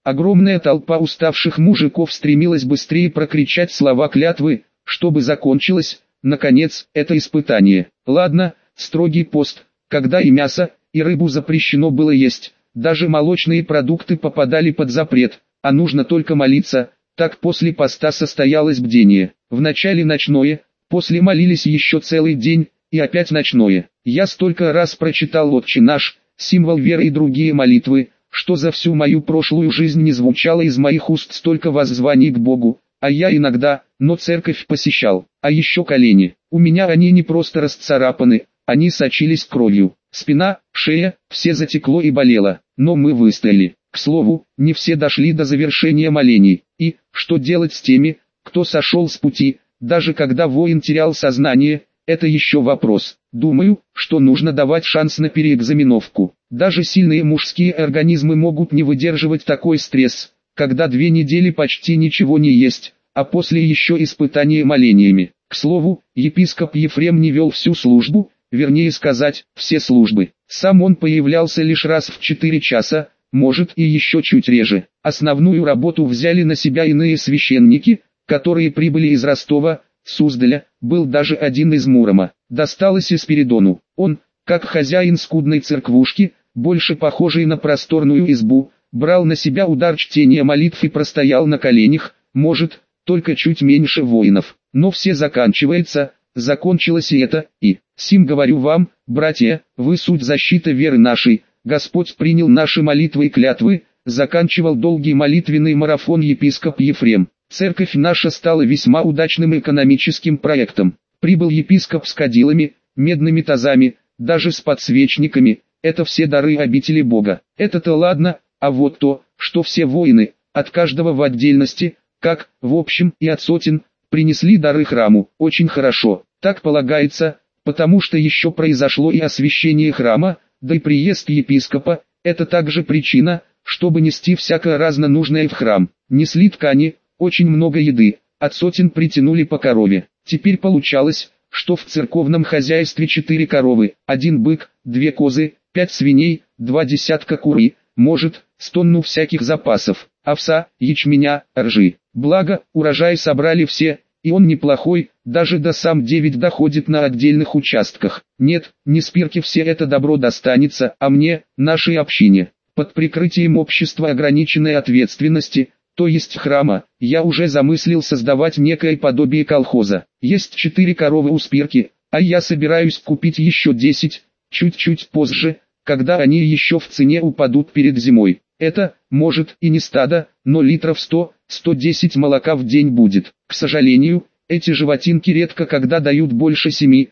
Огромная толпа уставших мужиков стремилась быстрее прокричать слова клятвы, чтобы закончилось, наконец, это испытание. Ладно, строгий пост, когда и мясо, и рыбу запрещено было есть, даже молочные продукты попадали под запрет, а нужно только молиться, так после поста состоялось бдение. Вначале ночное, после молились еще целый день, и опять ночное. Я столько раз прочитал «Отче наш», символ веры и другие молитвы, что за всю мою прошлую жизнь не звучало из моих уст столько воззваний к Богу, а я иногда, но церковь посещал. А еще колени, у меня они не просто расцарапаны, они сочились кровью. Спина, шея, все затекло и болело, но мы выстояли. К слову, не все дошли до завершения молений. И, что делать с теми, кто сошел с пути, даже когда воин терял сознание, это еще вопрос. Думаю, что нужно давать шанс на переэкзаменовку. Даже сильные мужские организмы могут не выдерживать такой стресс, когда 2 недели почти ничего не есть, а после еще испытания молениями. К слову, епископ Ефрем не вел всю службу, вернее сказать, все службы. Сам он появлялся лишь раз в 4 часа, может и еще чуть реже. Основную работу взяли на себя иные священники, которые прибыли из Ростова, Суздаля, был даже один из Мурома. Досталось и Спиридону. Он, как хозяин скудной церквушки, больше похожей на просторную избу, брал на себя удар чтения молитв и простоял на коленях, может, только чуть меньше воинов. Но все заканчивается, закончилось и это, и, сим говорю вам, братья, вы суть защиты веры нашей, Господь принял наши молитвы и клятвы, заканчивал долгий молитвенный марафон епископ Ефрем. Церковь наша стала весьма удачным экономическим проектом. Прибыл епископ с кадилами, медными тазами, даже с подсвечниками, это все дары обители Бога. Это-то ладно, а вот то, что все воины, от каждого в отдельности, как, в общем и от сотен, принесли дары храму, очень хорошо, так полагается, потому что еще произошло и освящение храма, да и приезд епископа, это также причина, чтобы нести всякое разно нужное в храм. Несли ткани, очень много еды, от сотен притянули по корове. Теперь получалось, что в церковном хозяйстве 4 коровы, 1 бык, 2 козы, 5 свиней, 2 десятка куры, может, с тонну всяких запасов, овса, ячменя, ржи. Благо, урожай собрали все, и он неплохой, даже до сам 9 доходит на отдельных участках. Нет, не Спирке все это добро достанется, а мне, нашей общине. Под прикрытием общества ограниченной ответственности, то есть храма, я уже замыслил создавать некое подобие колхоза. Есть 4 коровы у Спирки, а я собираюсь купить еще 10, чуть-чуть позже, когда они еще в цене упадут перед зимой. Это, может, и не стадо, но литров 100-110 молока в день будет. К сожалению, эти животинки редко когда дают больше 7,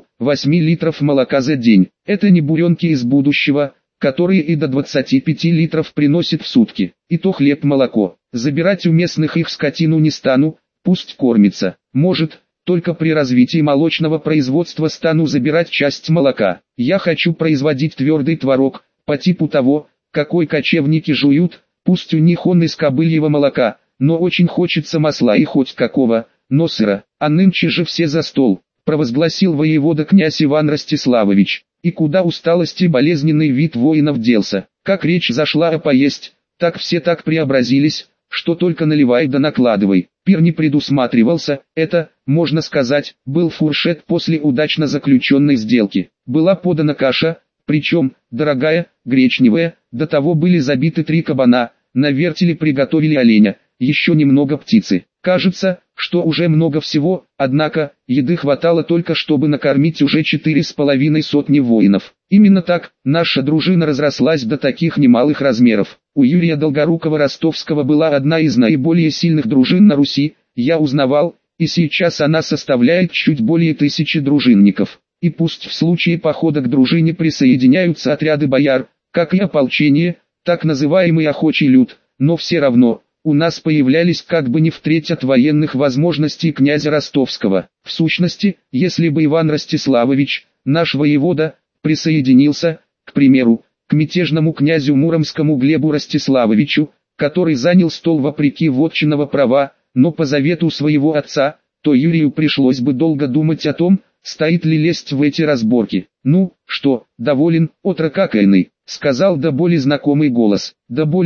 8 литров молока за день. Это не буренки из будущего, которые и до 25 литров приносят в сутки. И то хлеб-молоко. Забирать у местных их скотину не стану, пусть кормится. Может, только при развитии молочного производства стану забирать часть молока. Я хочу производить твердый творог, по типу того, какой кочевники жуют, пусть у них он из кобыльего молока, но очень хочется масла и хоть какого, но сыра. А нынче же все за стол, провозгласил воевода князь Иван Ростиславович. И куда усталость и болезненный вид воинов делся. Как речь зашла о поесть, так все так преобразились, что только наливай да накладывай. Пир не предусматривался, это, можно сказать, был фуршет после удачно заключенной сделки. Была подана каша, причем, дорогая, гречневая, до того были забиты 3 кабана, на вертеле приготовили оленя, еще немного птицы. Кажется, что уже много всего, однако, еды хватало только чтобы накормить уже 4,5 сотни воинов. Именно так, наша дружина разрослась до таких немалых размеров. У Юрия Долгорукова Ростовского была одна из наиболее сильных дружин на Руси, я узнавал, и сейчас она составляет чуть более 1000 дружинников. И пусть в случае похода к дружине присоединяются отряды бояр, как и ополчение, так называемый охочий люд, но все равно, у нас появлялись как бы не втреть от военных возможностей князя Ростовского. В сущности, если бы Иван Ростиславович, наш воевода, присоединился, к примеру, к мятежному князю Муромскому Глебу Ростиславовичу, который занял стол вопреки вотчинного права, но по завету своего отца, то Юрию пришлось бы долго думать о том, стоит ли лезть в эти разборки. «Ну, что, доволен, отрок Акельный?» — сказал до боли знакомый голос. До боли,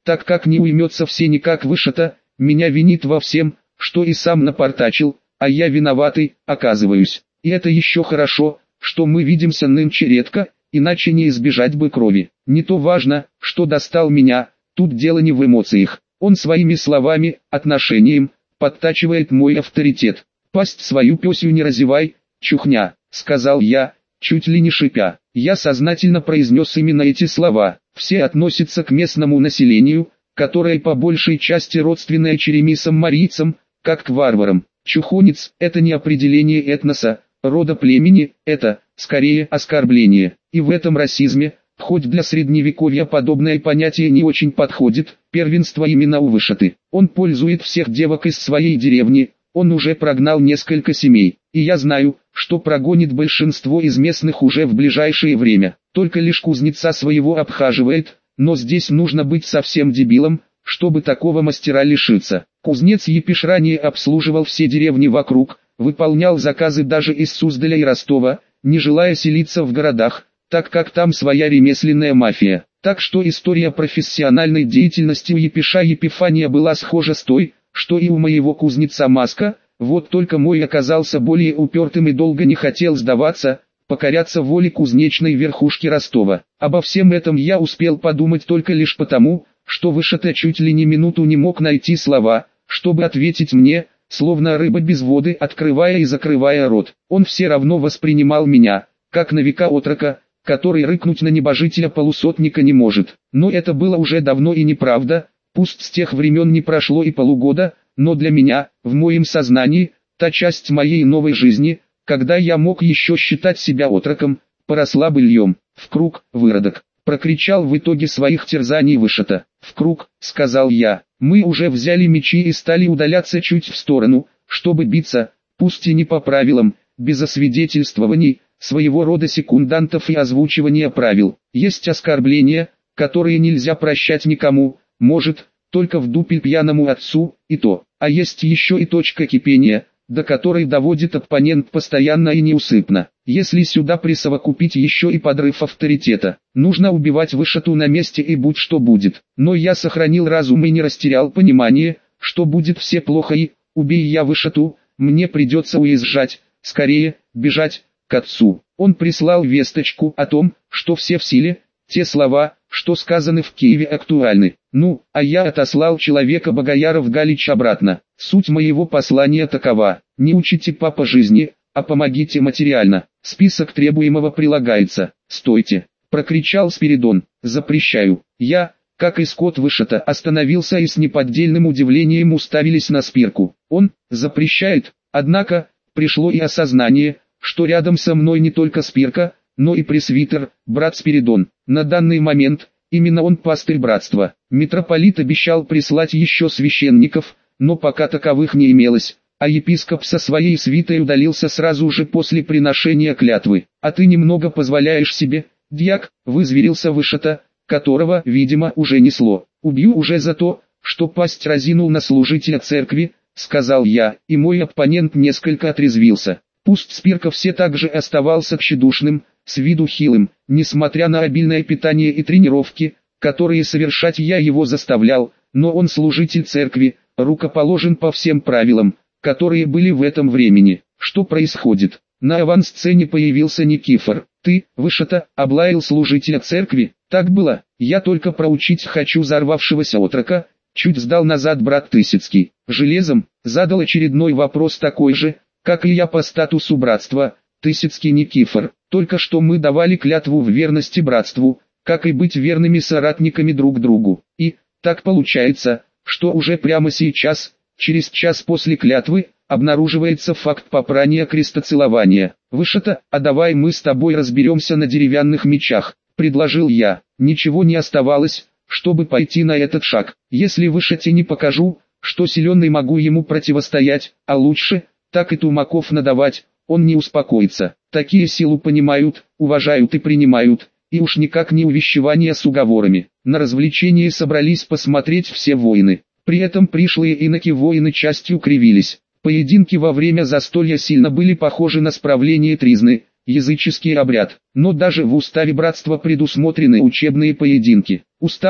так как не уймется все никак Вышата, меня винит во всем, что и сам напортачил, а я виноватый, оказываюсь. И это еще хорошо, что мы видимся нынче редко, иначе не избежать бы крови. Не то важно, что достал меня, тут дело не в эмоциях. Он своими словами, отношением, подтачивает мой авторитет. «Пасть свою пёсью не разевай, чухня», — сказал я, чуть ли не шипя. Я сознательно произнес именно эти слова. Все относятся к местному населению, которое по большей части родственное черемисам-марийцам, как к варварам. Чухонец – это не определение этноса, рода племени, это, скорее, оскорбление. И в этом расизме, хоть для средневековья подобное понятие не очень подходит, первенство именно у Вышаты. Он пользует всех девок из своей деревни, он уже прогнал несколько семей, и я знаю, что прогонит большинство из местных уже в ближайшее время. Только лишь кузнеца своего обхаживает, но здесь нужно быть совсем дебилом, чтобы такого мастера лишиться. Кузнец Епиш ранее обслуживал все деревни вокруг, выполнял заказы даже из Суздаля и Ростова, не желая селиться в городах, так как там своя ремесленная мафия. Так что история профессиональной деятельности у Епиша Епифания была схожа с той, что и у моего кузнеца Маска, вот только мой оказался более упертым и долго не хотел сдаваться, покоряться воле кузнечной верхушки Ростова. Обо всем этом я успел подумать только лишь потому, что Вышата чуть ли не минуту не мог найти слова, чтобы ответить мне, словно рыба без воды, открывая и закрывая рот. Он все равно воспринимал меня, как новика отрока, который рыкнуть на небожителя полусотника не может. Но это было уже давно и неправда, пусть с тех времен не прошло и полугода, но для меня, в моем сознании, та часть моей новой жизни, когда я мог еще считать себя отроком, поросла быльем. «В круг, выродок!» — прокричал в итоге своих терзаний Вышата. «В круг», — сказал я. Мы уже взяли мечи и стали удаляться чуть в сторону, чтобы биться, пусть и не по правилам, без освидетельствований, своего рода секундантов и озвучивания правил. Есть оскорбления, которые нельзя прощать никому, может, только в дупель пьяному отцу, и то. А есть еще и точка кипения, до которой доводит оппонент постоянно и неусыпно. Если сюда присовокупить еще и подрыв авторитета, нужно убивать Вышату на месте и будь что будет. Но я сохранил разум и не растерял понимание, что будет все плохо и, убей я Вышату, мне придется уезжать, скорее, бежать, к отцу. Он прислал весточку о том, что все в силе, те слова, что сказаны в Киеве, актуальны. Ну, а я отослал человека Богояров Галич обратно. Суть моего послания такова: не учите папа жизни, а помогите материально. Список требуемого прилагается. «Стойте!» — прокричал Спиридон. «Запрещаю!» Я, как и скот Вышата, остановился и с неподдельным удивлением уставились на Спирку. Он запрещает, однако, пришло и осознание, что рядом со мной не только Спирка, но и пресвитер, брат Спиридон. На данный момент, именно он пастырь братства. Митрополит обещал прислать еще священников, но пока таковых не имелось, а епископ со своей свитой удалился сразу же после приношения клятвы. «А ты немного позволяешь себе, дьяк», — вызверился Вышата, которого, видимо, уже несло. «Убью уже за то, что пасть разинул на служителя церкви», — сказал я, и мой оппонент несколько отрезвился. Пусть Спирка все так же оставался тщедушным, с виду хилым, несмотря на обильное питание и тренировки, которые совершать я его заставлял, но он служитель церкви, рукоположен по всем правилам, которые были в этом времени. Что происходит? На авансцене появился Никифор. «Ты, Вышата, облаял служителя церкви?» «Так было, я только проучить хочу взорвавшегося отрока», чуть сдал назад брат Тысяцкий. «Железом?» Задал очередной вопрос такой же, как и я по статусу братства, Тысяцкий Никифор. «Только что мы давали клятву в верности братству, как и быть верными соратниками друг другу. И, так получается, что уже прямо сейчас, через час после клятвы, обнаруживается факт попрания крестоцелования. Вышата, а давай мы с тобой разберемся на деревянных мечах», — предложил я. Ничего не оставалось, чтобы пойти на этот шаг. Если Вышате не покажу, что силен и могу ему противостоять, а лучше, так и тумаков надавать, он не успокоится. Такие силу понимают, уважают и принимают, и уж никак не увещевания с уговорами. На развлечение собрались посмотреть все воины. При этом пришлые иноки воины частью кривились. Поединки во время застолья сильно были похожи на справление тризны, языческий обряд. Но даже в уставе братства предусмотрены учебные поединки. Устав,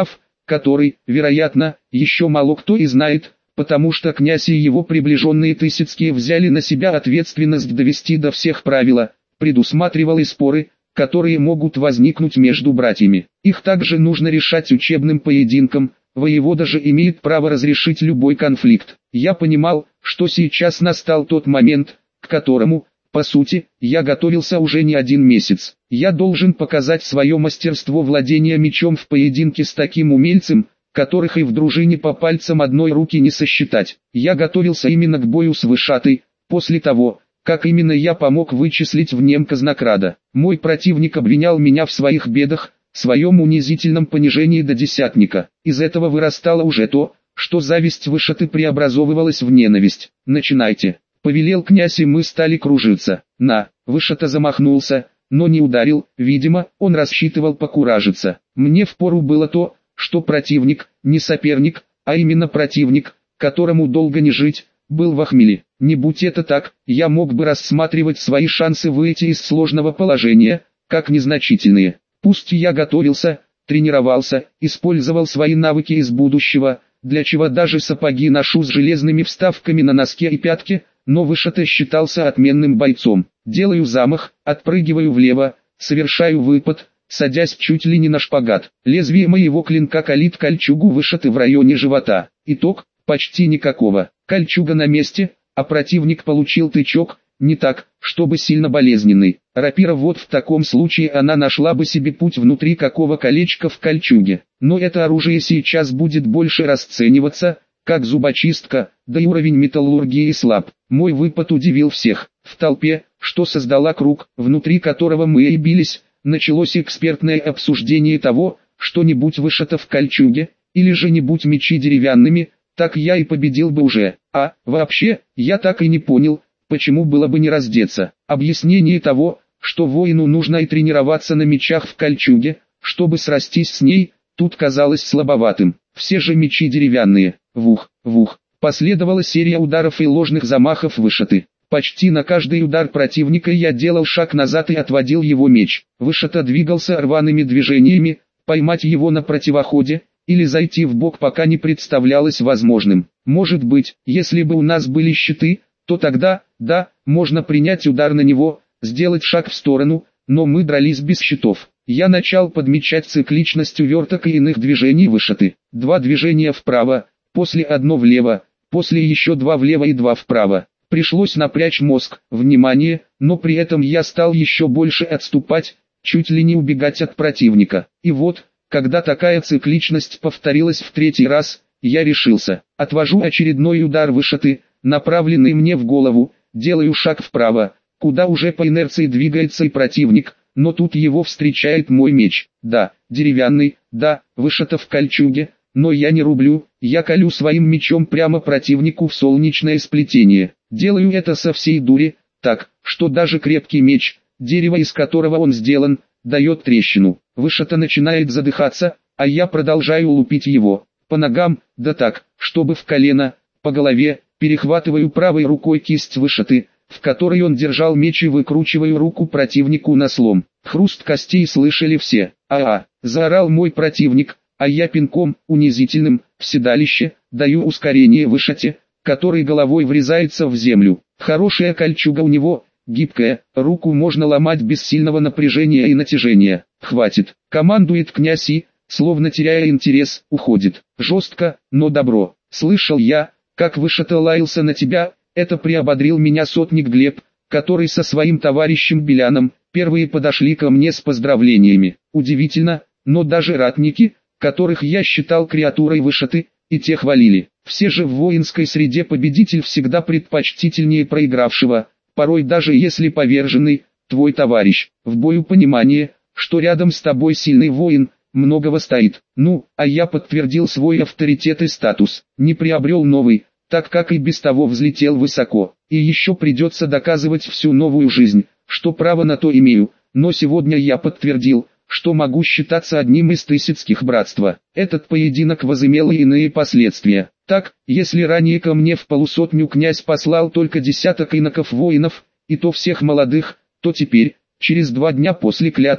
который, вероятно, еще мало кто и знает, потому что князь и его приближенные Тысяцкие взяли на себя ответственность довести до всех правила, предусматривал и споры, которые могут возникнуть между братьями. Их также нужно решать учебным поединком, воевода же имеет право разрешить любой конфликт. Я понимал, что сейчас настал тот момент, к которому, по сути, я готовился уже не один месяц. Я должен показать свое мастерство владения мечом в поединке с таким умельцем, которых и в дружине по пальцам одной руки не сосчитать. Я готовился именно к бою с Вышатой, после того, как именно я помог вычислить в нем казнокрада. Мой противник обвинял меня в своих бедах, своем унизительном понижении до десятника. Из этого вырастало уже то, что зависть Вышаты преобразовывалась в ненависть. «Начинайте», — повелел князь, и мы стали кружиться. Вышата замахнулся, но не ударил, видимо, он рассчитывал покуражиться. Мне впору было то, что противник, не соперник, а именно противник, которому долго не жить, был в охмеле. Не будь это так, я мог бы рассматривать свои шансы выйти из сложного положения, как незначительные. Пусть я готовился, тренировался, использовал свои навыки из будущего, для чего даже сапоги ношу с железными вставками на носке и пятке, но Вышата считался отменным бойцом. Делаю замах, отпрыгиваю влево, совершаю выпад, садясь чуть ли не на шпагат. Лезвие моего клинка калит кольчугу Вышаты в районе живота. Итог: почти никакого. Кольчуга на месте, а противник получил тычок, не так, чтобы сильно болезненный. Рапира, вот в таком случае она нашла бы себе путь внутри какого колечка в кольчуге. Но это оружие сейчас будет больше расцениваться как зубочистка, да и уровень металлургии слаб. Мой выпад удивил всех. В толпе, что создала круг, внутри которого мы и бились, началось экспертное обсуждение того, что не будь Вышата в кольчуге, или же не будь мечи деревянными, так я и победил бы уже. Вообще, я так и не понял, почему было бы не раздеться. Объяснение того, что воину нужно и тренироваться на мечах в кольчуге, чтобы срастись с ней, тут казалось слабоватым. Все же мечи деревянные. Вух. Последовала серия ударов и ложных замахов Вышаты. Почти на каждый удар противника я делал шаг назад и отводил его меч. Вышата двигался рваными движениями, поймать его на противоходе, или зайти в бок пока не представлялось возможным. Может быть, если бы у нас были щиты, то тогда, да, можно принять удар на него, сделать шаг в сторону, но мы дрались без щитов. Я начал подмечать цикличность уверток и иных движений Вышаты. 2 движения вправо, после одно влево, после еще 2 влево и 2 вправо. Пришлось напрячь мозг, внимание, но при этом я стал еще больше отступать, чуть ли не убегать от противника. И вот, когда такая цикличность повторилась в 3-й раз, я решился. Отвожу очередной удар Вышаты, направленный мне в голову, делаю шаг вправо, куда уже по инерции двигается и противник, но тут его встречает мой меч. Да, деревянный, да, Вышата в кольчуге, но я не рублю, я колю своим мечом прямо противнику в солнечное сплетение. Делаю это со всей дури, так, что даже крепкий меч, дерево из которого он сделан, дает трещину. Вышата начинает задыхаться, а я продолжаю лупить его. По ногам, да так, чтобы в колено, по голове, перехватываю правой рукой кисть Вышаты, в которой он держал меч, и выкручиваю руку противнику на слом. Хруст костей слышали все. Заорал мой противник, а я пинком, унизительным, в седалище, даю ускорение Вышате, который головой врезается в землю. Хорошая кольчуга у него, гибкая, руку можно ломать без сильного напряжения и натяжения. Хватит, командует князь и, словно теряя интерес, уходит. Жестко, но добро. Слышал я, как Вышата лаялся на тебя, это приободрил меня сотник Глеб, который со своим товарищем Беляном, первые подошли ко мне с поздравлениями. Удивительно, но даже ратники, которых я считал креатурой Вышаты, и те хвалили. Все же в воинской среде победитель всегда предпочтительнее проигравшего, порой даже если поверженный, твой товарищ. В бою понимание, что рядом с тобой сильный воин, многого стоит. А я подтвердил свой авторитет и статус, не приобрел новый, так как и без того взлетел высоко. И еще придется доказывать всю новую жизнь, что право на то имею, но сегодня я подтвердил, что могу считаться одним из Тысяцких братства. Этот поединок возымел и иные последствия. Так, если ранее ко мне в полусотню князь послал только десяток иноков воинов, и то всех молодых, то теперь, через 2 дня после клятвы,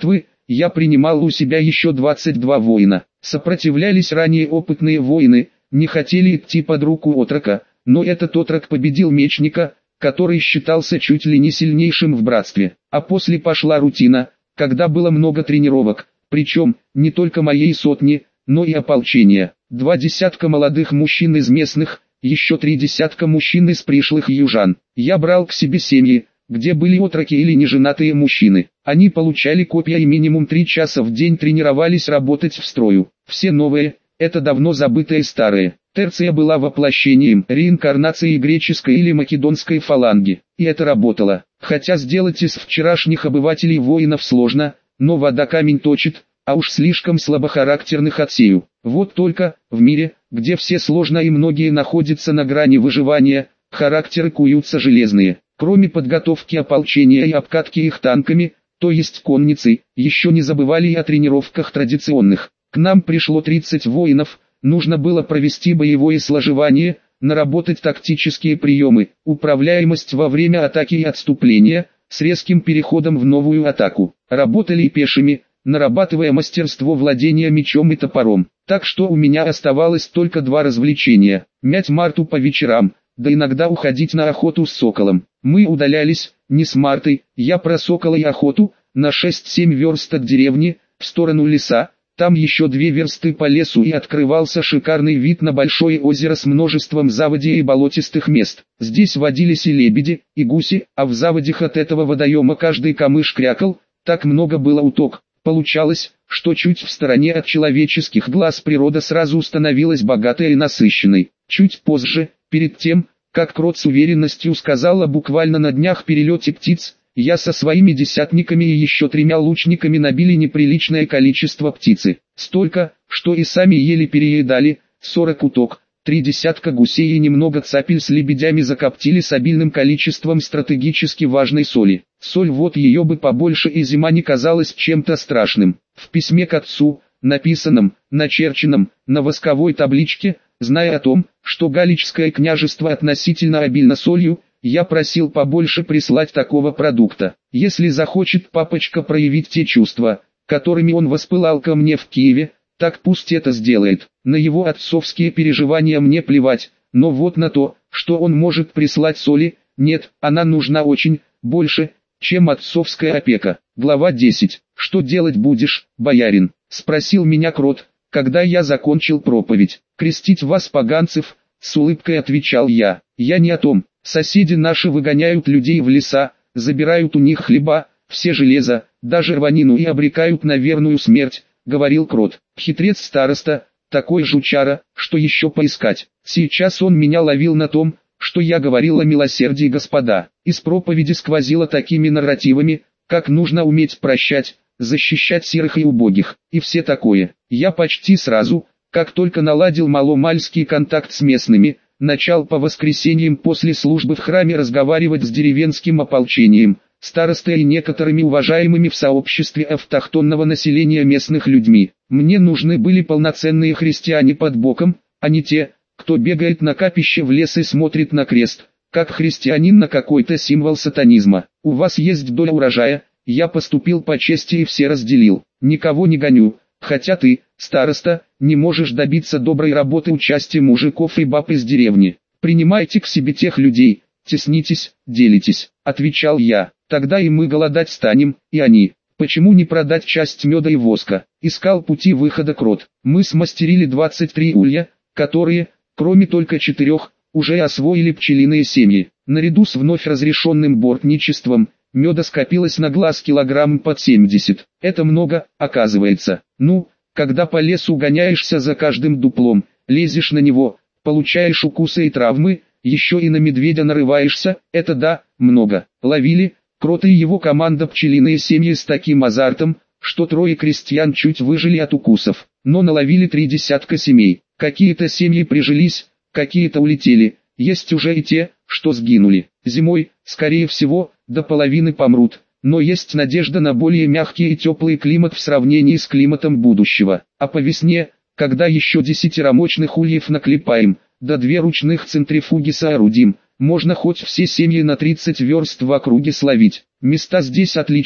я принимал у себя еще 22 воина. Сопротивлялись ранее опытные воины, не хотели идти под руку отрока, но этот отрок победил мечника, который считался чуть ли не сильнейшим в братстве. А после пошла рутина, когда было много тренировок, причем не только моей сотни, но и ополчения. 2 десятка молодых мужчин из местных, еще 3 десятка мужчин из пришлых южан. Я брал к себе семьи, где были отроки или неженатые мужчины. Они получали копья и минимум 3 часа в день тренировались работать в строю. Все новые, это давно забытые старые. Терция была воплощением реинкарнации греческой или македонской фаланги. И это работало. Хотя сделать из вчерашних обывателей воинов сложно, но вода камень точит, а уж слишком слабохарактерных отсею. Вот только, в мире, где все сложно и многие находятся на грани выживания, характеры куются железные. Кроме подготовки ополчения и обкатки их танками, то есть конницей, еще не забывали и о тренировках традиционных. К нам пришло 30 воинов, нужно было провести боевое сложевание, наработать тактические приемы, управляемость во время атаки и отступления, с резким переходом в новую атаку. Работали и пешими, нарабатывая мастерство владения мечом и топором. Так что у меня оставалось только 2 развлечения: мять Марту по вечерам, да иногда уходить на охоту с соколом. Мы удалялись, не с Мартой, я про сокола и охоту, на 6-7 верст от деревни, в сторону леса. Там еще 2 версты по лесу и открывался шикарный вид на большое озеро с множеством заводей и болотистых мест. Здесь водились и лебеди, и гуси, а в заводях от этого водоема каждый камыш крякал, так много было уток. Получалось, что чуть в стороне от человеческих глаз природа сразу становилась богатой и насыщенной. Чуть позже, перед тем, как Крот с уверенностью сказала буквально на днях перелете птиц, я со своими десятниками и еще 3 лучниками набили неприличное количество птицы. Столько, что и сами еле переедали, 40 уток, 3 десятка гусей и немного цапель с лебедями закоптили с обильным количеством стратегически важной соли. Соль, вот ее бы побольше, и зима не казалась чем-то страшным. В письме к отцу, написанном, начерченном, на восковой табличке, зная о том, что Галичское княжество относительно обильно солью, я просил побольше прислать такого продукта. Если захочет папочка проявить те чувства, которыми он воспылал ко мне в Киеве, так пусть это сделает. На его отцовские переживания мне плевать, но вот на то, что он может прислать соли, нет, она нужна очень, больше, чем отцовская опека. Глава 10. «Что делать будешь, боярин?» — спросил меня Крот, когда я закончил проповедь. «Крестить вас, поганцев», — с улыбкой отвечал я. «Я не о том. Соседи наши выгоняют людей в леса, забирают у них хлеба, все железо, даже рванину и обрекают на верную смерть», — говорил Крот. Хитрец староста, такой жучара, что еще поискать. Сейчас он меня ловил на том, что я говорил о милосердии, господа. Из проповеди сквозило такими нарративами, как нужно уметь прощать, защищать сирых и убогих, и все такое. Я почти сразу, как только наладил маломальский контакт с местными, начал по воскресеньям после службы в храме разговаривать с деревенским ополчением, старостой и некоторыми уважаемыми в сообществе автохтонного населения местных людьми. Мне нужны были полноценные христиане под боком, а не те, кто бегает на капище в лес и смотрит на крест, как христианин на какой-то символ сатанизма. У вас есть доля урожая, я поступил по чести и все разделил. Никого не гоню, хотя ты, староста, не можешь добиться доброй работы у части мужиков и баб из деревни. Принимайте к себе тех людей, теснитесь, делитесь, отвечал я. Тогда и мы голодать станем, и они. Почему не продать часть меда и воска? Искал пути выхода Крот. Мы смастерили 23 улья, которые, кроме только 4, уже освоили пчелиные семьи. Наряду с вновь разрешенным бортничеством, меда скопилось на глаз килограмм под 70. Это много, оказывается. Ну, когда по лесу гоняешься за каждым дуплом, лезешь на него, получаешь укусы и травмы, еще и на медведя нарываешься, это да, много. Ловили, Крот и его команда пчелиные семьи с таким азартом, что 3 крестьян чуть выжили от укусов. Но наловили 3 десятка семей. Какие-то семьи прижились, какие-то улетели, есть уже и те, что сгинули. Зимой, скорее всего, до половины помрут, но есть надежда на более мягкий и теплый климат в сравнении с климатом будущего. А по весне, когда еще 10 мощных ульев наклепаем, да 2 ручных центрифуги соорудим, можно хоть все семьи на 30 верст в округе словить. Места здесь отличные,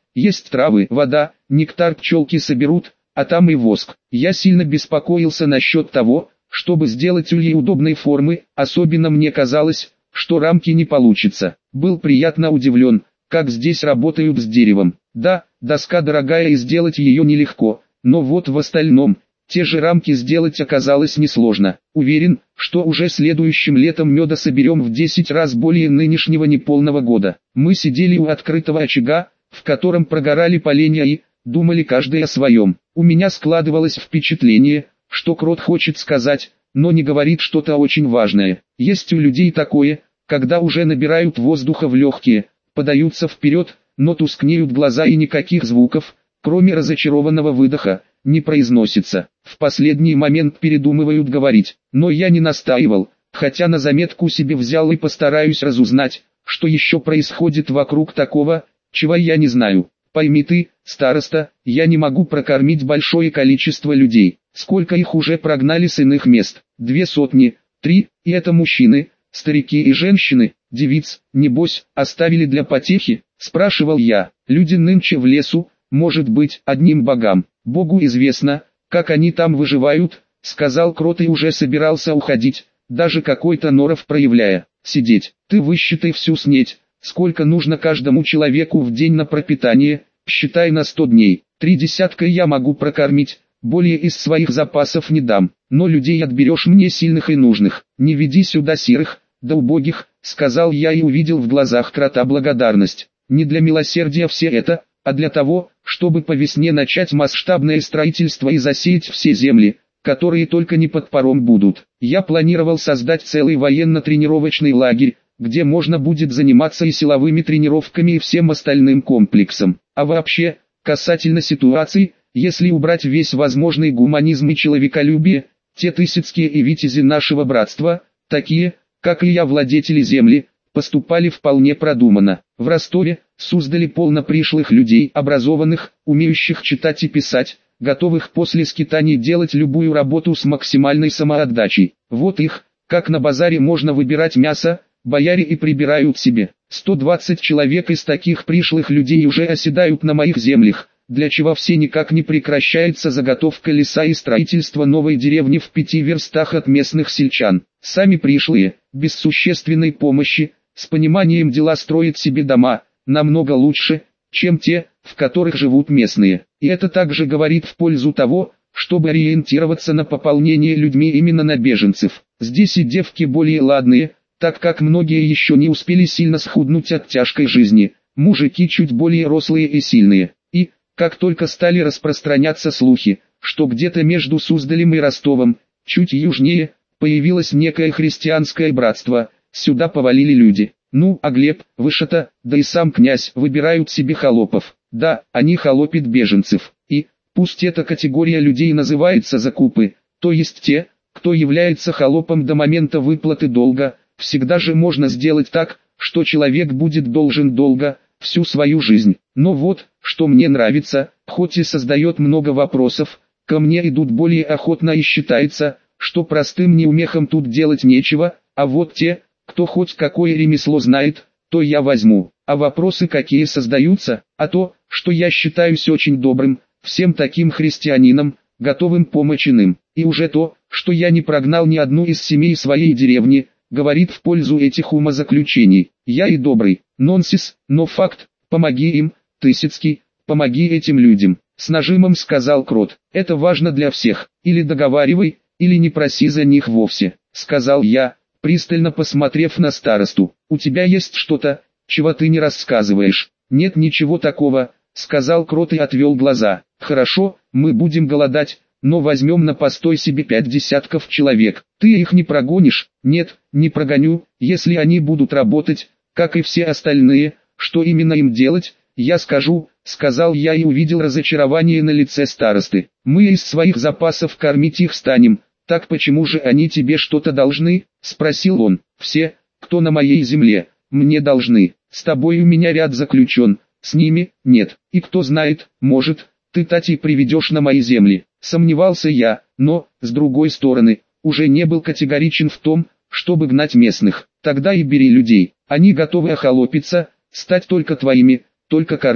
Есть травы, вода, нектар пчелки соберут, а там и воск. Я сильно беспокоился насчет того, чтобы сделать ульи удобной формы, особенно мне казалось, что рамки не получится. Был приятно удивлен, как здесь работают с деревом. Да, доска дорогая и сделать ее нелегко, но вот в остальном, те же рамки сделать оказалось несложно. Уверен, что уже следующим летом меда соберем в 10 раз более нынешнего неполного года. Мы сидели у открытого очага, в котором прогорали поленья и думали каждый о своем. У меня складывалось впечатление, что Крот хочет сказать, но не говорит что-то очень важное. Есть у людей такое, когда уже набирают воздуха в легкие, подаются вперед, но тускнеют глаза и никаких звуков, кроме разочарованного выдоха, не произносится. В последний момент передумывают говорить, но я не настаивал, хотя на заметку себе взял и постараюсь разузнать, что еще происходит вокруг такого, чего я не знаю. Пойми ты, староста, я не могу прокормить большое количество людей. Сколько их уже прогнали с иных мест? 200, 3, и это мужчины, старики и женщины, девиц, небось, оставили для потехи? Спрашивал я. Люди нынче в лесу, может быть, одним богам. Богу известно, как они там выживают, сказал Крот и уже собирался уходить, даже какой-то норов проявляя. Сидеть, ты высчитай всю снеть. Сколько нужно каждому человеку в день на пропитание, считай на 100 дней. 3 десятка я могу прокормить, более из своих запасов не дам. Но людей отберешь мне сильных и нужных. Не веди сюда сирых, да убогих, сказал я и увидел в глазах Крота благодарность. Не для милосердия все это, а для того, чтобы по весне начать масштабное строительство и засеять все земли, которые только не под паром будут. Я планировал создать целый военно-тренировочный лагерь, где можно будет заниматься и силовыми тренировками и всем остальным комплексом. А вообще, касательно ситуации, если убрать весь возможный гуманизм и человеколюбие, те тысяцкие и витязи нашего братства, такие, как и я, владетели земли, поступали вполне продуманно. В Ростове, Суздале полно пришлых людей, образованных, умеющих читать и писать, готовых после скитаний делать любую работу с максимальной самоотдачей. Вот их, как на базаре можно выбирать мясо, бояре и прибирают себе. 120 человек из таких пришлых людей уже оседают на моих землях, для чего все никак не прекращается заготовка леса и строительство новой деревни в 5 верстах от местных сельчан. Сами пришлые, без существенной помощи, с пониманием дела строят себе дома, намного лучше, чем те, в которых живут местные. И это также говорит в пользу того, чтобы ориентироваться на пополнение людьми именно на беженцев. Здесь и девки более ладные, так как многие еще не успели сильно схуднуть от тяжкой жизни, мужики чуть более рослые и сильные. И, как только стали распространяться слухи, что где-то между Суздалем и Ростовом, чуть южнее, появилось некое христианское братство, сюда повалили люди. Ну, а Глеб, Вышата, да и сам князь выбирают себе холопов. Да, они холопят беженцев. И, пусть эта категория людей называется закупы, то есть те, кто является холопом до момента выплаты долга, всегда же можно сделать так, что человек будет должен долго, всю свою жизнь. Но вот, что мне нравится, хоть и создает много вопросов, ко мне идут более охотно и считается, что простым неумехам тут делать нечего, а вот те, кто хоть какое ремесло знает, то я возьму. А вопросы какие создаются, а то, что я считаюсь очень добрым, всем таким христианином, готовым помочь иным. И уже то, что я не прогнал ни одну из семей своей деревни, говорит в пользу этих умозаключений. Я и добрый, нонсенс, но факт, помоги им, Тысяцкий, помоги этим людям. С нажимом сказал Крот. Это важно для всех, или договаривай, или не проси за них вовсе, сказал я, пристально посмотрев на старосту. У тебя есть что-то, чего ты не рассказываешь? Нет ничего такого, сказал Крот и отвел глаза. Хорошо, мы будем голодать, но возьмем на постой себе 5 десятков человек. Ты их не прогонишь? Нет, не прогоню, если они будут работать, как и все остальные. Что именно им делать, я скажу, сказал я и увидел разочарование на лице старосты. Мы из своих запасов кормить их станем. Так почему же они тебе что-то должны? Спросил он. Все, кто на моей земле, мне должны. С тобой у меня ряд заключен, с ними нет. И кто знает, может, ты Тати приведешь на мои земли. Сомневался я, но, с другой стороны, уже не был категоричен в том, чтобы гнать местных. Тогда и бери людей. Они готовы охолопиться, стать только твоими, только корми.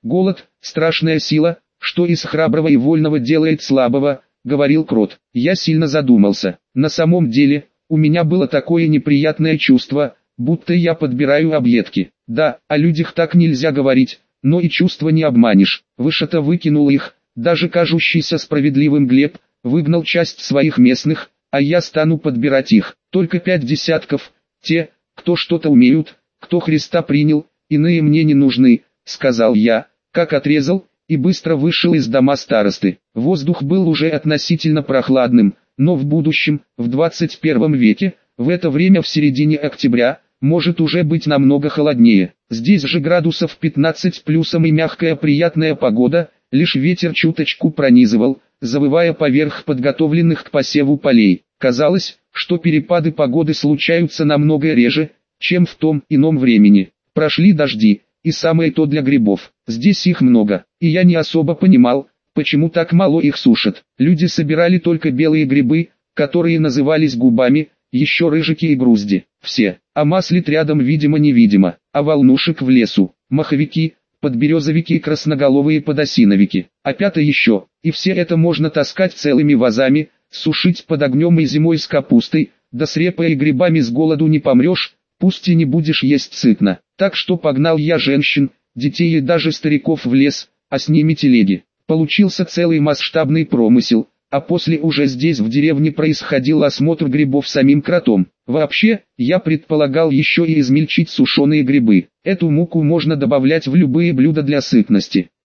Голод – страшная сила, что из храброго и вольного делает слабого, говорил Крот. Я сильно задумался. На самом деле, у меня было такое неприятное чувство, будто я подбираю объедки. Да, о людях так нельзя говорить, но и чувства не обманешь. Вышата выкинул их, даже кажущийся справедливым Глеб, выгнал часть своих местных, а я стану подбирать их. Только 5 десятков, те, кто что-то умеют, кто Христа принял, иные мне не нужны, сказал я, как отрезал, и быстро вышел из дома старосты. Воздух был уже относительно прохладным, но в будущем, в 21 веке, в это время в середине октября, может уже быть намного холоднее. Здесь же градусов 15 плюсом и мягкая приятная погода, лишь ветер чуточку пронизывал, завывая поверх подготовленных к посеву полей. Казалось, что перепады погоды случаются намного реже, чем в том ином времени. Прошли дожди, и самое то для грибов. Здесь их много, и я не особо понимал, почему так мало их сушат. Люди собирали только белые грибы, которые назывались губами, еще рыжики и грузди. Все, а маслит рядом видимо-невидимо, а волнушек в лесу, маховики, подберезовики и красноголовые подосиновики. А пятое еще, и все это можно таскать целыми вазами, сушить под огнем и зимой с капустой, да с репой и грибами с голоду не помрешь, пусть и не будешь есть сытно. Так что погнал я женщин, детей и даже стариков в лес, а с ними телеги. Получился целый масштабный промысел, а после уже здесь в деревне происходил осмотр грибов самим кротом. Вообще, я предполагал еще и измельчить сушеные грибы. Эту муку можно добавлять в любые блюда для сытности.